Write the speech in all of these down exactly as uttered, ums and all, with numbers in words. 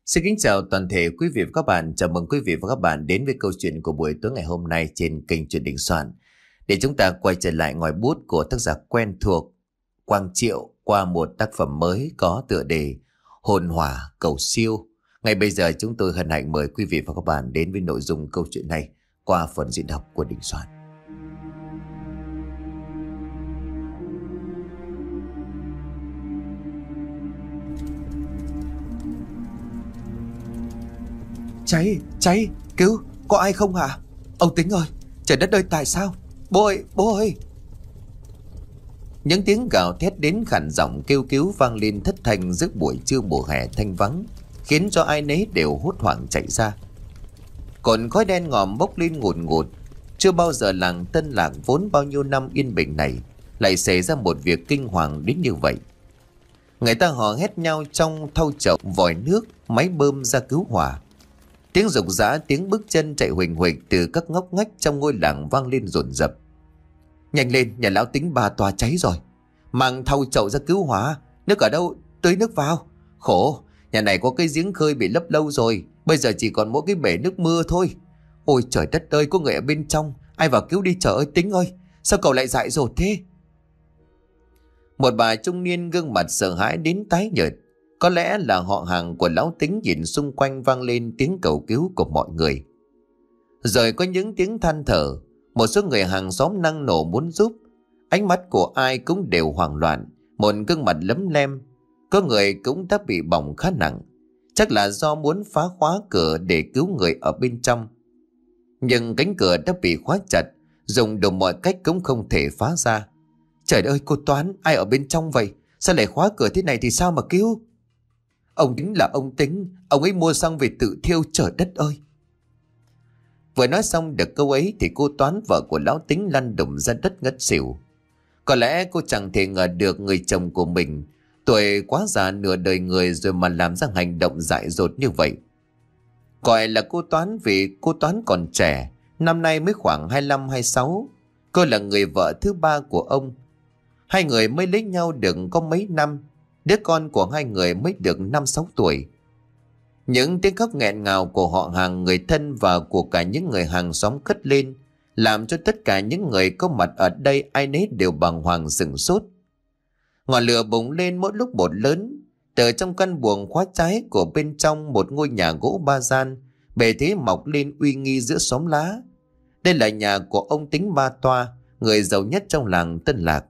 Xin kính chào toàn thể quý vị và các bạn. Chào mừng quý vị và các bạn đến với câu chuyện của buổi tối ngày hôm nay trên kênh Truyện Đình Soạn. Để chúng ta quay trở lại ngòi bút của tác giả quen thuộc Quang Triệu qua một tác phẩm mới có tựa đề Hồn Hỏa Cầu Siêu. Ngay bây giờ chúng tôi hân hạnh mời quý vị và các bạn đến với nội dung câu chuyện này qua phần diễn đọc của Đình Soạn. Cháy, cháy, cứu, có ai không hả? Ông Tính ơi, trời đất ơi tại sao? Bố ơi, bố ơi. Những tiếng gào thét đến khản giọng kêu cứu vang lên thất thanh giữa buổi trưa mùa hè thanh vắng, khiến cho ai nấy đều hốt hoảng chạy ra. Cột khói đen ngòm bốc lên ngùn ngụt. Chưa bao giờ làng Tân Lạc vốn bao nhiêu năm yên bình này lại xảy ra một việc kinh hoàng đến như vậy. Người ta hò hét nhau trong thau chậu, vòi nước, máy bơm ra cứu hỏa. Tiếng rục rã, tiếng bước chân chạy huỳnh huỳnh từ các ngóc ngách trong ngôi làng vang lên dồn dập. Nhanh lên, nhà lão Tính ba tòa cháy rồi. Mang thau chậu ra cứu hỏa. Nước ở đâu? Tưới nước vào. Khổ, nhà này có cái giếng khơi bị lấp lâu rồi, bây giờ chỉ còn mỗi cái bể nước mưa thôi. Ôi trời đất ơi, có người ở bên trong, ai vào cứu đi trời ơi. Tính ơi, sao cậu lại dại dột thế? Một bà trung niên gương mặt sợ hãi đến tái nhợt, có lẽ là họ hàng của lão Tính, nhìn xung quanh vang lên tiếng cầu cứu của mọi người. Rồi có những tiếng than thở. Một số người hàng xóm năng nổ muốn giúp. Ánh mắt của ai cũng đều hoảng loạn, một gương mặt lấm lem. Có người cũng đã bị bỏng khá nặng, chắc là do muốn phá khóa cửa để cứu người ở bên trong. Nhưng cánh cửa đã bị khóa chặt, dùng đủ mọi cách cũng không thể phá ra. Trời ơi cô Toán, ai ở bên trong vậy? Sao lại khóa cửa thế này thì sao mà cứu? Ông Tính là ông Tính, ông ấy mua xăng về tự thiêu, trời đất ơi. Vừa nói xong được câu ấy thì cô Toán, vợ của lão Tính, lăn đùng ra đất ngất xỉu. Có lẽ cô chẳng thể ngờ được người chồng của mình tuổi quá già nửa đời người rồi mà làm ra hành động dại dột như vậy. Gọi là cô Toán vì cô Toán còn trẻ, năm nay mới khoảng hai mươi lăm hai mươi sáu. Cô là người vợ thứ ba của ông. Hai người mới lấy nhau được có mấy năm. Đứa con của hai người mới được năm sáu tuổi. Những tiếng khóc nghẹn ngào của họ hàng, người thân và của cả những người hàng xóm cất lên, làm cho tất cả những người có mặt ở đây ai nấy đều bàng hoàng sửng sốt. Ngọn lửa bùng lên mỗi lúc một lớn. Từ trong căn buồng khóa trái của bên trong một ngôi nhà gỗ ba gian, bề thế mọc lên uy nghi giữa xóm lá. Đây là nhà của ông Tính Ba Toa, người giàu nhất trong làng Tân Lạc.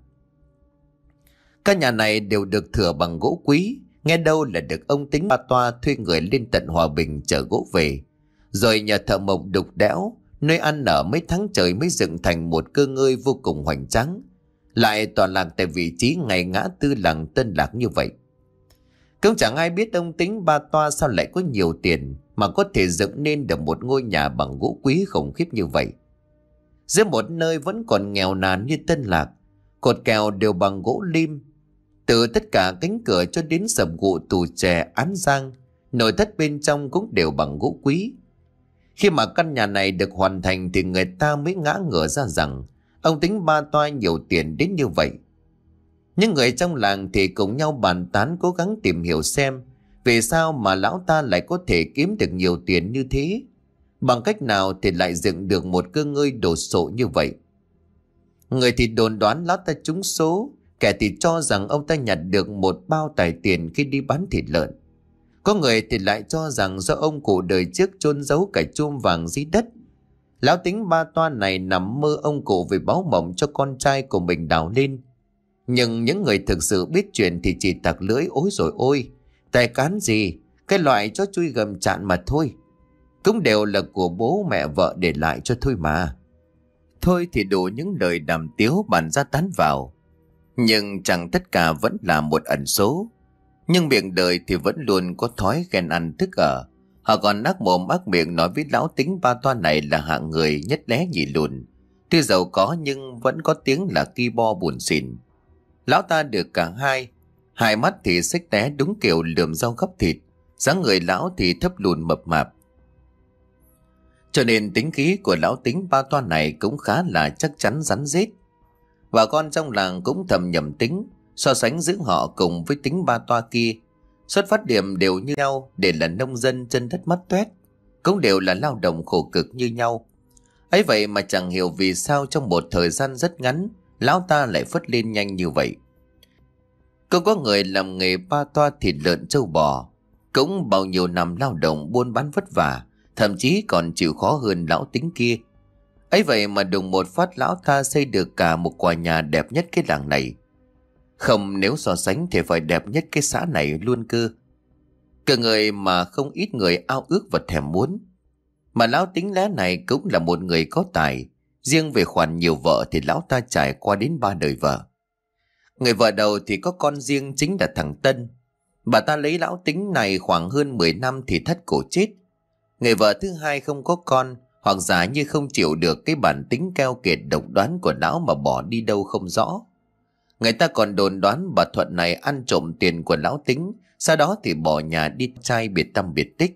Các nhà này đều được thửa bằng gỗ quý, nghe đâu là được ông Tính Ba Toa thuê người lên tận Hòa Bình chở gỗ về, rồi nhờ thợ mộc đục đẽo, nơi ăn nở mấy tháng trời mới dựng thành một cơ ngơi vô cùng hoành tráng, lại tọa lạc tại vị trí ngay ngã tư làng Tân Lạc như vậy. Cũng chẳng ai biết ông Tính Ba Toa sao lại có nhiều tiền mà có thể dựng nên được một ngôi nhà bằng gỗ quý khủng khiếp như vậy. Giữa một nơi vẫn còn nghèo nàn như Tân Lạc, cột kèo đều bằng gỗ lim. Từ tất cả cánh cửa cho đến sập gụ tủ chè án giang, nội thất bên trong cũng đều bằng gỗ quý. Khi mà căn nhà này được hoàn thành thì người ta mới ngã ngửa ra rằng ông Tính Ba Toa nhiều tiền đến như vậy. Những người trong làng thì cùng nhau bàn tán, cố gắng tìm hiểu xem vì sao mà lão ta lại có thể kiếm được nhiều tiền như thế, bằng cách nào thì lại dựng được một cơ ngơi đồ sộ như vậy. Người thì đồn đoán lão ta trúng số, kẻ thì cho rằng ông ta nhặt được một bao tài tiền khi đi bán thịt lợn. Có người thì lại cho rằng do ông cụ đời trước chôn giấu cả chum vàng dưới đất. Lão Tính Ba Toa này nằm mơ ông cụ về báo mộng cho con trai của mình đào lên. Nhưng những người thực sự biết chuyện thì chỉ tặc lưỡi ối rồi ôi, tài cán gì, cái loại chó chui gầm chạn mà thôi. Cũng đều là của bố mẹ vợ để lại cho thôi mà. Thôi thì đủ những lời đàm tiếu bàn ra tán vào. Nhưng chẳng tất cả vẫn là một ẩn số. Nhưng miệng đời thì vẫn luôn có thói ghen ăn tức ở. Họ còn ác mồm ác miệng nói với lão Tính Ba Toa này là hạng người nhất lé nhì lùn, tuy giàu có nhưng vẫn có tiếng là ki bo buồn xỉn. Lão ta được cả hai, hai mắt thì xếch té đúng kiểu lườm rau gấp thịt, dáng người lão thì thấp lùn mập mạp. Cho nên tính khí của lão Tính Ba Toa này cũng khá là chắc chắn rắn rết. Bà con trong làng cũng thầm nhầm tính, so sánh giữa họ cùng với Tính Ba Toa kia. Xuất phát điểm đều như nhau, để là nông dân chân đất mắt toét, cũng đều là lao động khổ cực như nhau. Ấy vậy mà chẳng hiểu vì sao trong một thời gian rất ngắn, lão ta lại phất lên nhanh như vậy. Cũng có người làm nghề ba toa thịt lợn trâu bò, cũng bao nhiêu năm lao động buôn bán vất vả, thậm chí còn chịu khó hơn lão Tính kia. Ấy vậy mà đùng một phát lão ta xây được cả một tòa nhà đẹp nhất cái làng này. Không, nếu so sánh thì phải đẹp nhất cái xã này luôn cơ. Cả người mà không ít người ao ước và thèm muốn. Mà lão Tính lá này cũng là một người có tài. Riêng về khoản nhiều vợ thì lão ta trải qua đến ba đời vợ. Người vợ đầu thì có con riêng chính là thằng Tân. Bà ta lấy lão Tính này khoảng hơn mười năm thì thất cổ chết. Người vợ thứ hai không có con, hoặc giả như không chịu được cái bản tính keo kiệt độc đoán của lão mà bỏ đi đâu không rõ. Người ta còn đồn đoán bà Thuận này ăn trộm tiền của lão Tính, sau đó thì bỏ nhà đi trai biệt tâm biệt tích.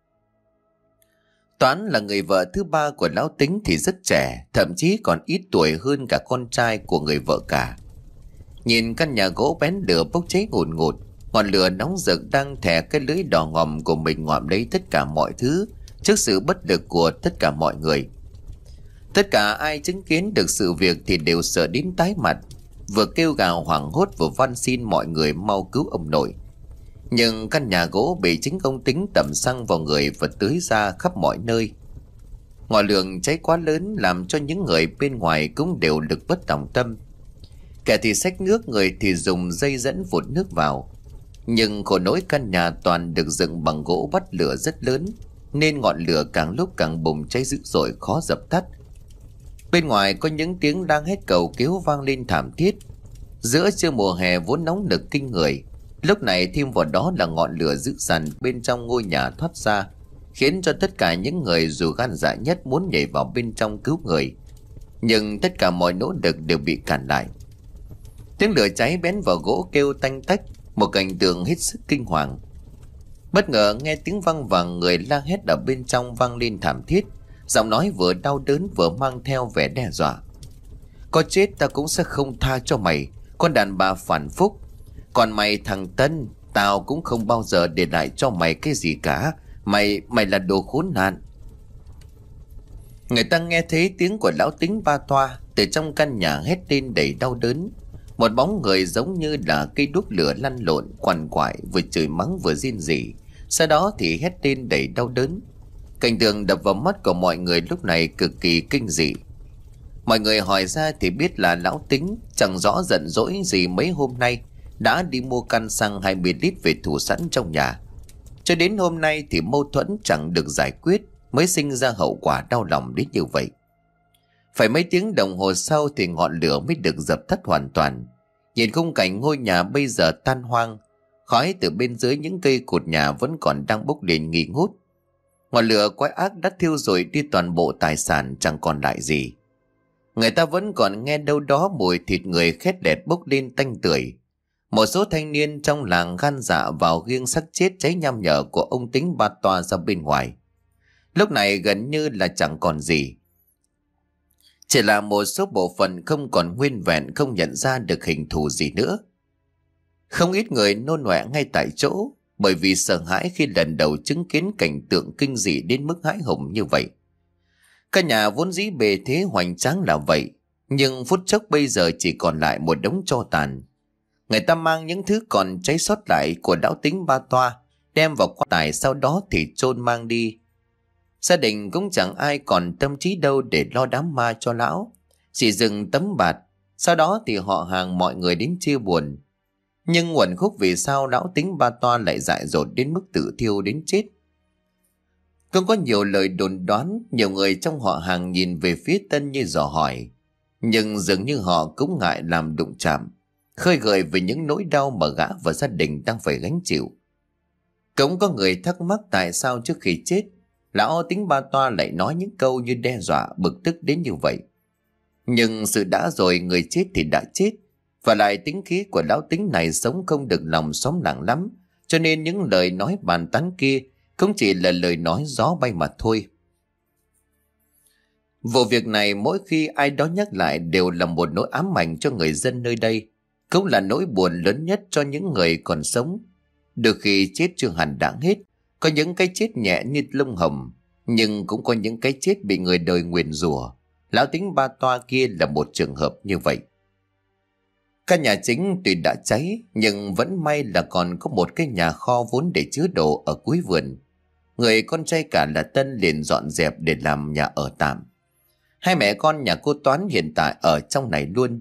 Toán là người vợ thứ ba của lão Tính thì rất trẻ, thậm chí còn ít tuổi hơn cả con trai của người vợ cả. Nhìn căn nhà gỗ bén lửa bốc cháy ngùn ngụt, ngọn lửa nóng rực đang thè cái lưới đỏ ngòm của mình ngòm lấy tất cả mọi thứ trước sự bất lực của tất cả mọi người. Tất cả ai chứng kiến được sự việc thì đều sợ đến tái mặt, vừa kêu gào hoảng hốt vừa van xin mọi người mau cứu ông nội. Nhưng căn nhà gỗ bị chính ông Tính tẩm xăng vào người và tưới ra khắp mọi nơi. Ngọn lửa cháy quá lớn làm cho những người bên ngoài cũng đều lực bất tòng tâm. Kẻ thì xách nước, người thì dùng dây dẫn vụt nước vào. Nhưng khổ nỗi căn nhà toàn được dựng bằng gỗ bắt lửa rất lớn, nên ngọn lửa càng lúc càng bùng cháy dữ dội khó dập tắt. Bên ngoài có những tiếng đang hét cầu cứu vang lên thảm thiết. Giữa trưa mùa hè vốn nóng nực kinh người, lúc này thêm vào đó là ngọn lửa dữ dằn bên trong ngôi nhà thoát ra, khiến cho tất cả những người dù gan dạ nhất muốn nhảy vào bên trong cứu người, nhưng tất cả mọi nỗ lực đều bị cản lại. Tiếng lửa cháy bén vào gỗ kêu tanh tách, một cảnh tượng hết sức kinh hoàng. Bất ngờ nghe tiếng vang vàng, người la hét ở bên trong vang lên thảm thiết, giọng nói vừa đau đớn vừa mang theo vẻ đe dọa. Có chết ta cũng sẽ không tha cho mày, con đàn bà phản phúc. Còn mày thằng Tân, tao cũng không bao giờ để lại cho mày cái gì cả. Mày, mày là đồ khốn nạn. Người ta nghe thấy tiếng của lão Tính ba toa từ trong căn nhà hét lên đầy đau đớn. Một bóng người giống như là cây đuốc lửa lăn lộn quằn quại, vừa chửi mắng vừa rên rỉ, sau đó thì hét lên đầy đau đớn. Cảnh tượng đập vào mắt của mọi người lúc này cực kỳ kinh dị. Mọi người hỏi ra thì biết là lão Tính chẳng rõ giận dỗi gì mấy hôm nay đã đi mua căn xăng hai mươi lít về thủ sẵn trong nhà. Cho đến hôm nay thì mâu thuẫn chẳng được giải quyết, mới sinh ra hậu quả đau lòng đến như vậy. Phải mấy tiếng đồng hồ sau thì ngọn lửa mới được dập tắt hoàn toàn. Nhìn khung cảnh ngôi nhà bây giờ tan hoang, khói từ bên dưới những cây cột nhà vẫn còn đang bốc lên nghi ngút. Ngọn lửa quái ác đã thiêu rụi đi toàn bộ tài sản, chẳng còn lại gì. Người ta vẫn còn nghe đâu đó mùi thịt người khét lẹt bốc lên tanh tưởi. Một số thanh niên trong làng gan dạ vào khiêng xác chết cháy nham nhở của ông Tính ba toa ra bên ngoài. Lúc này gần như là chẳng còn gì, chỉ là một số bộ phận không còn nguyên vẹn, không nhận ra được hình thù gì nữa. Không ít người nôn ọe ngay tại chỗ, bởi vì sợ hãi khi lần đầu chứng kiến cảnh tượng kinh dị đến mức hãi hùng như vậy. Căn nhà vốn dĩ bề thế hoành tráng là vậy, nhưng phút chốc bây giờ chỉ còn lại một đống tro tàn. Người ta mang những thứ còn cháy sót lại của lão Tính ba toa đem vào quan tài, sau đó thì chôn mang đi. Gia đình cũng chẳng ai còn tâm trí đâu để lo đám ma cho lão, chỉ dừng tấm bạt. Sau đó thì họ hàng mọi người đến chia buồn. Nhưng nguồn gốc vì sao lão Tính ba toa lại dại dột đến mức tự thiêu đến chết, cũng có nhiều lời đồn đoán. Nhiều người trong họ hàng nhìn về phía Tân như dò hỏi, nhưng dường như họ cũng ngại làm đụng chạm, khơi gợi về những nỗi đau mà gã và gia đình đang phải gánh chịu. Cũng có người thắc mắc tại sao trước khi chết lão Tính ba toa lại nói những câu như đe dọa, bực tức đến như vậy. Nhưng sự đã rồi, người chết thì đã chết, và lại tính khí của lão Tính này sống không được lòng xóm làng lắm, cho nên những lời nói bàn tán kia cũng chỉ là lời nói gió bay mà thôi. Vụ việc này mỗi khi ai đó nhắc lại đều là một nỗi ám ảnh cho người dân nơi đây, cũng là nỗi buồn lớn nhất cho những người còn sống. Đôi khi chết chưa hẳn đã hết, có những cái chết nhẹ như lông hồng, nhưng cũng có những cái chết bị người đời nguyền rủa. Lão Tính Ba Toa kia là một trường hợp như vậy. Căn nhà chính tuy đã cháy, nhưng vẫn may là còn có một cái nhà kho vốn để chứa đồ ở cuối vườn. Người con trai cả là Tân liền dọn dẹp để làm nhà ở tạm. Hai mẹ con nhà cô Toán hiện tại ở trong này luôn.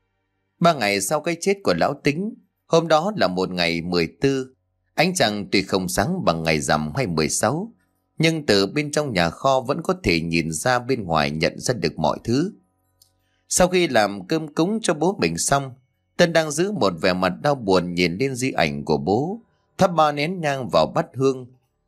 Ba ngày sau cái chết của lão Tính, hôm đó là một ngày mười tư. Ánh trăng tuy không sáng bằng ngày rằm hay mười sáu, nhưng từ bên trong nhà kho vẫn có thể nhìn ra bên ngoài, nhận ra được mọi thứ. Sau khi làm cơm cúng cho bố mình xong, Tân đang giữ một vẻ mặt đau buồn nhìn lên di ảnh của bố, thắp ba nén nhang vào bát hương.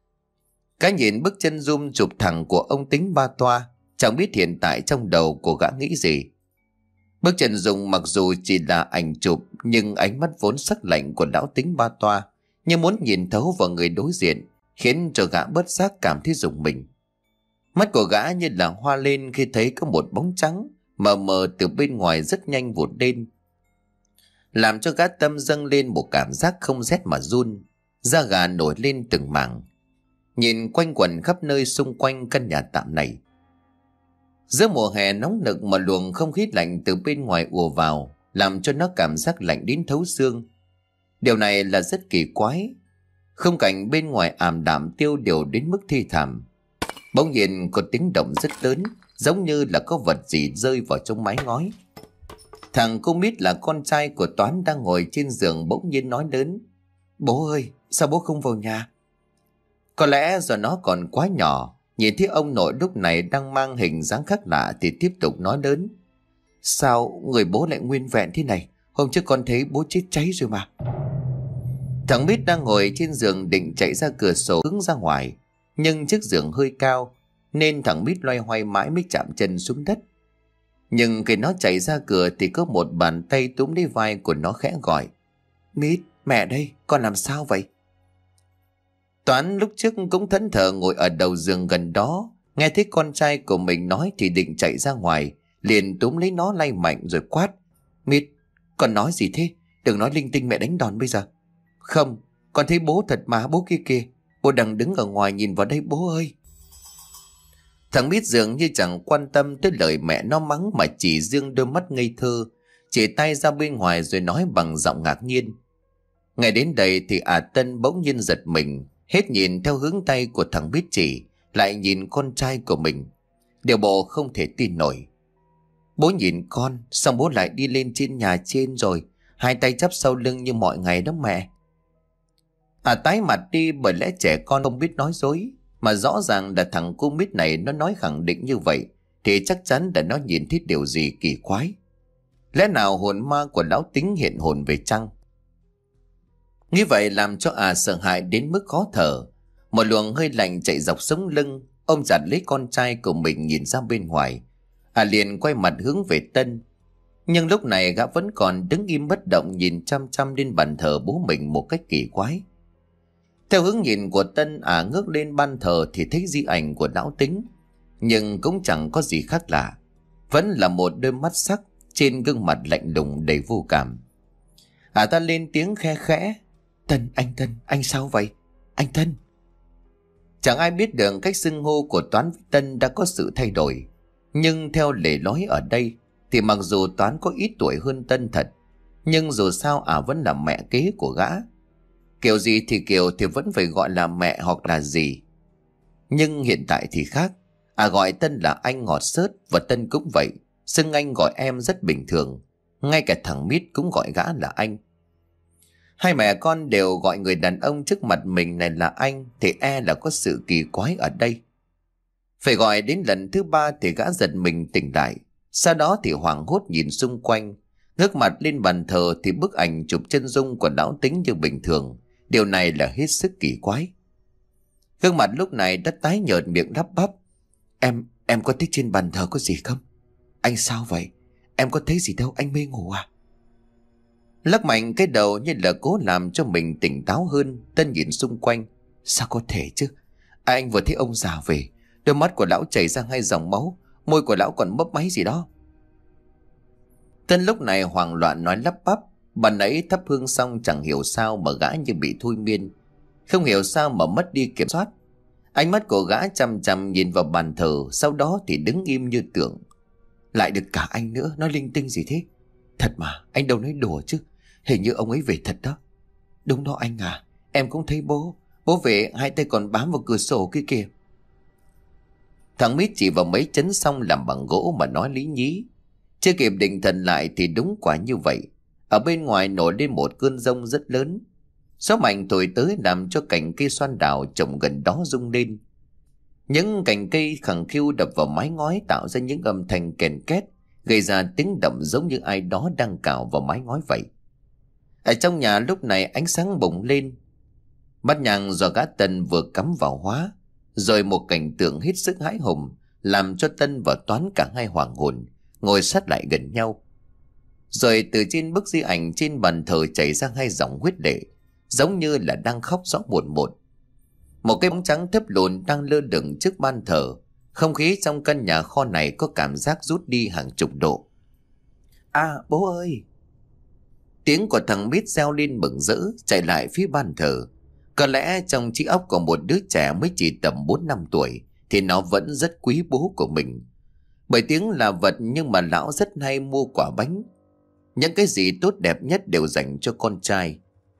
Cái nhìn bức chân zoom chụp thẳng của ông Tính Ba Toa, chẳng biết hiện tại trong đầu của gã nghĩ gì. Bức chân dung mặc dù chỉ là ảnh chụp, nhưng ánh mắt vốn sắc lạnh của lão Tính Ba Toa như muốn nhìn thấu vào người đối diện, khiến cho gã bớt giác cảm thấy rùng mình. Mắt của gã như là hoa lên khi thấy có một bóng trắng mờ mờ từ bên ngoài rất nhanh vụt lên, làm cho gã tâm dâng lên một cảm giác không rét mà run, da gà nổi lên từng mảng. Nhìn quanh quẩn khắp nơi xung quanh căn nhà tạm này. Giữa mùa hè nóng nực mà luồng không khí lạnh từ bên ngoài ùa vào, làm cho nó cảm giác lạnh đến thấu xương. Điều này là rất kỳ quái. Khung cảnh bên ngoài ảm đạm tiêu điều đến mức thi thảm. Bỗng nhiên có tiếng động rất lớn, giống như là có vật gì rơi vào trong mái ngói. Thằng cô Mít là con trai của Toán đang ngồi trên giường bỗng nhiên nói lớn: "Bố ơi, sao bố không vào nhà?" Có lẽ do nó còn quá nhỏ, nhìn thấy ông nội lúc này đang mang hình dáng khác lạ thì tiếp tục nói lớn: "Sao người bố lại nguyên vẹn thế này? Hôm trước con thấy bố chết cháy rồi mà." Thằng Mít đang ngồi trên giường định chạy ra cửa sổ hướng ra ngoài, nhưng chiếc giường hơi cao nên thằng Mít loay hoay mãi mới chạm chân xuống đất. Nhưng khi nó chạy ra cửa thì có một bàn tay túm lấy vai của nó khẽ gọi: "Mít, mẹ đây, con làm sao vậy?" Toán lúc trước cũng thẫn thờ ngồi ở đầu giường gần đó, nghe thấy con trai của mình nói thì định chạy ra ngoài, liền túm lấy nó lay mạnh rồi quát: "Mít, con nói gì thế? Đừng nói linh tinh mẹ đánh đòn bây giờ." "Không, con thấy bố thật mà, bố kia kìa, bố đang đứng ở ngoài nhìn vào đây bố ơi." Thằng Mít dường như chẳng quan tâm tới lời mẹ nó mắng mà chỉ dương đôi mắt ngây thơ, chỉ tay ra bên ngoài rồi nói bằng giọng ngạc nhiên. Ngay đến đây thì à Tân bỗng nhiên giật mình, hết nhìn theo hướng tay của thằng Mít chỉ, lại nhìn con trai của mình. Điều bộ không thể tin nổi. "Bố nhìn con, xong bố lại đi lên trên nhà trên rồi, hai tay chắp sau lưng như mọi ngày đó mẹ." À tái mặt đi, bởi lẽ trẻ con không biết nói dối, mà rõ ràng là thằng cu Mít này nó nói khẳng định như vậy thì chắc chắn là nó nhìn thấy điều gì kỳ quái. Lẽ nào hồn ma của lão Tính hiện hồn về chăng? Nghĩ vậy làm cho à sợ hãi đến mức khó thở. Một luồng hơi lạnh chạy dọc sống lưng, ôm chặt lấy con trai của mình nhìn ra bên ngoài. À liền quay mặt hướng về Tân. Nhưng lúc này gã vẫn còn đứng im bất động, nhìn chăm chăm lên bàn thờ bố mình một cách kỳ quái. Theo hướng nhìn của Tân, à ngước lên ban thờ thì thấy di ảnh của lão Tính, nhưng cũng chẳng có gì khác lạ. Vẫn là một đôi mắt sắc trên gương mặt lạnh lùng đầy vô cảm. À ta lên tiếng khe khẽ: "Tân, anh Tân, anh sao vậy? Anh Tân." Chẳng ai biết được cách xưng hô của Toán với Tân đã có sự thay đổi. Nhưng theo lề lối ở đây thì mặc dù Toán có ít tuổi hơn Tân thật, nhưng dù sao à vẫn là mẹ kế của gã. Kiểu gì thì kiểu thì vẫn phải gọi là mẹ hoặc là gì. Nhưng hiện tại thì khác. À gọi Tân là anh ngọt xớt, và Tân cũng vậy, xưng anh gọi em rất bình thường. Ngay cả thằng Mít cũng gọi gã là anh. Hai mẹ con đều gọi người đàn ông trước mặt mình này là anh, thì e là có sự kỳ quái ở đây. Phải gọi đến lần thứ ba thì gã giật mình tỉnh lại. Sau đó thì hoảng hốt nhìn xung quanh, ngước mặt lên bàn thờ thì bức ảnh chụp chân dung của lão Tính như bình thường. Điều này là hết sức kỳ quái. Gương mặt lúc này đã tái nhợt, miệng lắp bắp: Em, em có thấy trên bàn thờ có gì không? Anh sao vậy? Em có thấy gì đâu, anh mê ngủ à? Lắc mạnh cái đầu như là cố làm cho mình tỉnh táo hơn. Tân nhìn xung quanh: Sao có thể chứ? À, anh vừa thấy ông già về, đôi mắt của lão chảy ra hai dòng máu, môi của lão còn mấp máy gì đó. Tân lúc này hoảng loạn nói lắp bắp: Bạn ấy thắp hương xong chẳng hiểu sao mà gã như bị thôi miên, không hiểu sao mà mất đi kiểm soát. Ánh mắt của gã chằm chằm nhìn vào bàn thờ, sau đó thì đứng im như tượng. Lại được cả anh nữa, nói linh tinh gì thế? Thật mà, anh đâu nói đùa chứ. Hình như ông ấy về thật đó. Đúng đó anh à, em cũng thấy bố. Bố về hai tay còn bám vào cửa sổ kia kìa. Thằng Mít chỉ vào mấy chấn xong làm bằng gỗ mà nói lý nhí. Chưa kịp định thần lại thì đúng quả như vậy. Ở bên ngoài nổi lên một cơn giông rất lớn. Gió mạnh thổi tới làm cho cành cây xoan đào trồng gần đó rung lên. Những cành cây khẳng khiu đập vào mái ngói tạo ra những âm thanh kèn két, gây ra tiếng động giống như ai đó đang cào vào mái ngói vậy. Ở trong nhà lúc này ánh sáng bùng lên. Bát nhang do gã Tân vừa cắm vào hóa, rồi một cảnh tượng hết sức hãi hùng làm cho Tân và Toán cả hai hoảng hồn, ngồi sát lại gần nhau. Rồi từ trên bức di ảnh trên bàn thờ chảy ra hai dòng huyết lệ, giống như là đang khóc rõ một một. Một cái bóng trắng thấp lùn đang lơ lửng trước ban thờ. Không khí trong căn nhà kho này có cảm giác rút đi hàng chục độ. À bố ơi! Tiếng của thằng Mít reo lên mừng rỡ, chạy lại phía ban thờ. Có lẽ trong trí óc của một đứa trẻ mới chỉ tầm bốn năm tuổi thì nó vẫn rất quý bố của mình. Bởi tiếng là vật nhưng mà lão rất hay mua quả bánh. Những cái gì tốt đẹp nhất đều dành cho con trai.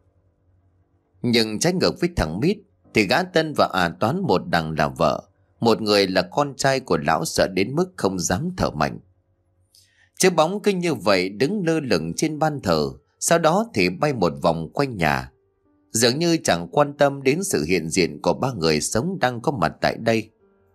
Nhưng trái ngược với thằng Mít thì gã Tân và à Toán, một đằng là vợ, một người là con trai của lão, sợ đến mức không dám thở mạnh. Chiếc bóng cứ như vậy đứng lơ lửng trên ban thờ, sau đó thì bay một vòng quanh nhà, dường như chẳng quan tâm đến sự hiện diện của ba người sống đang có mặt tại đây.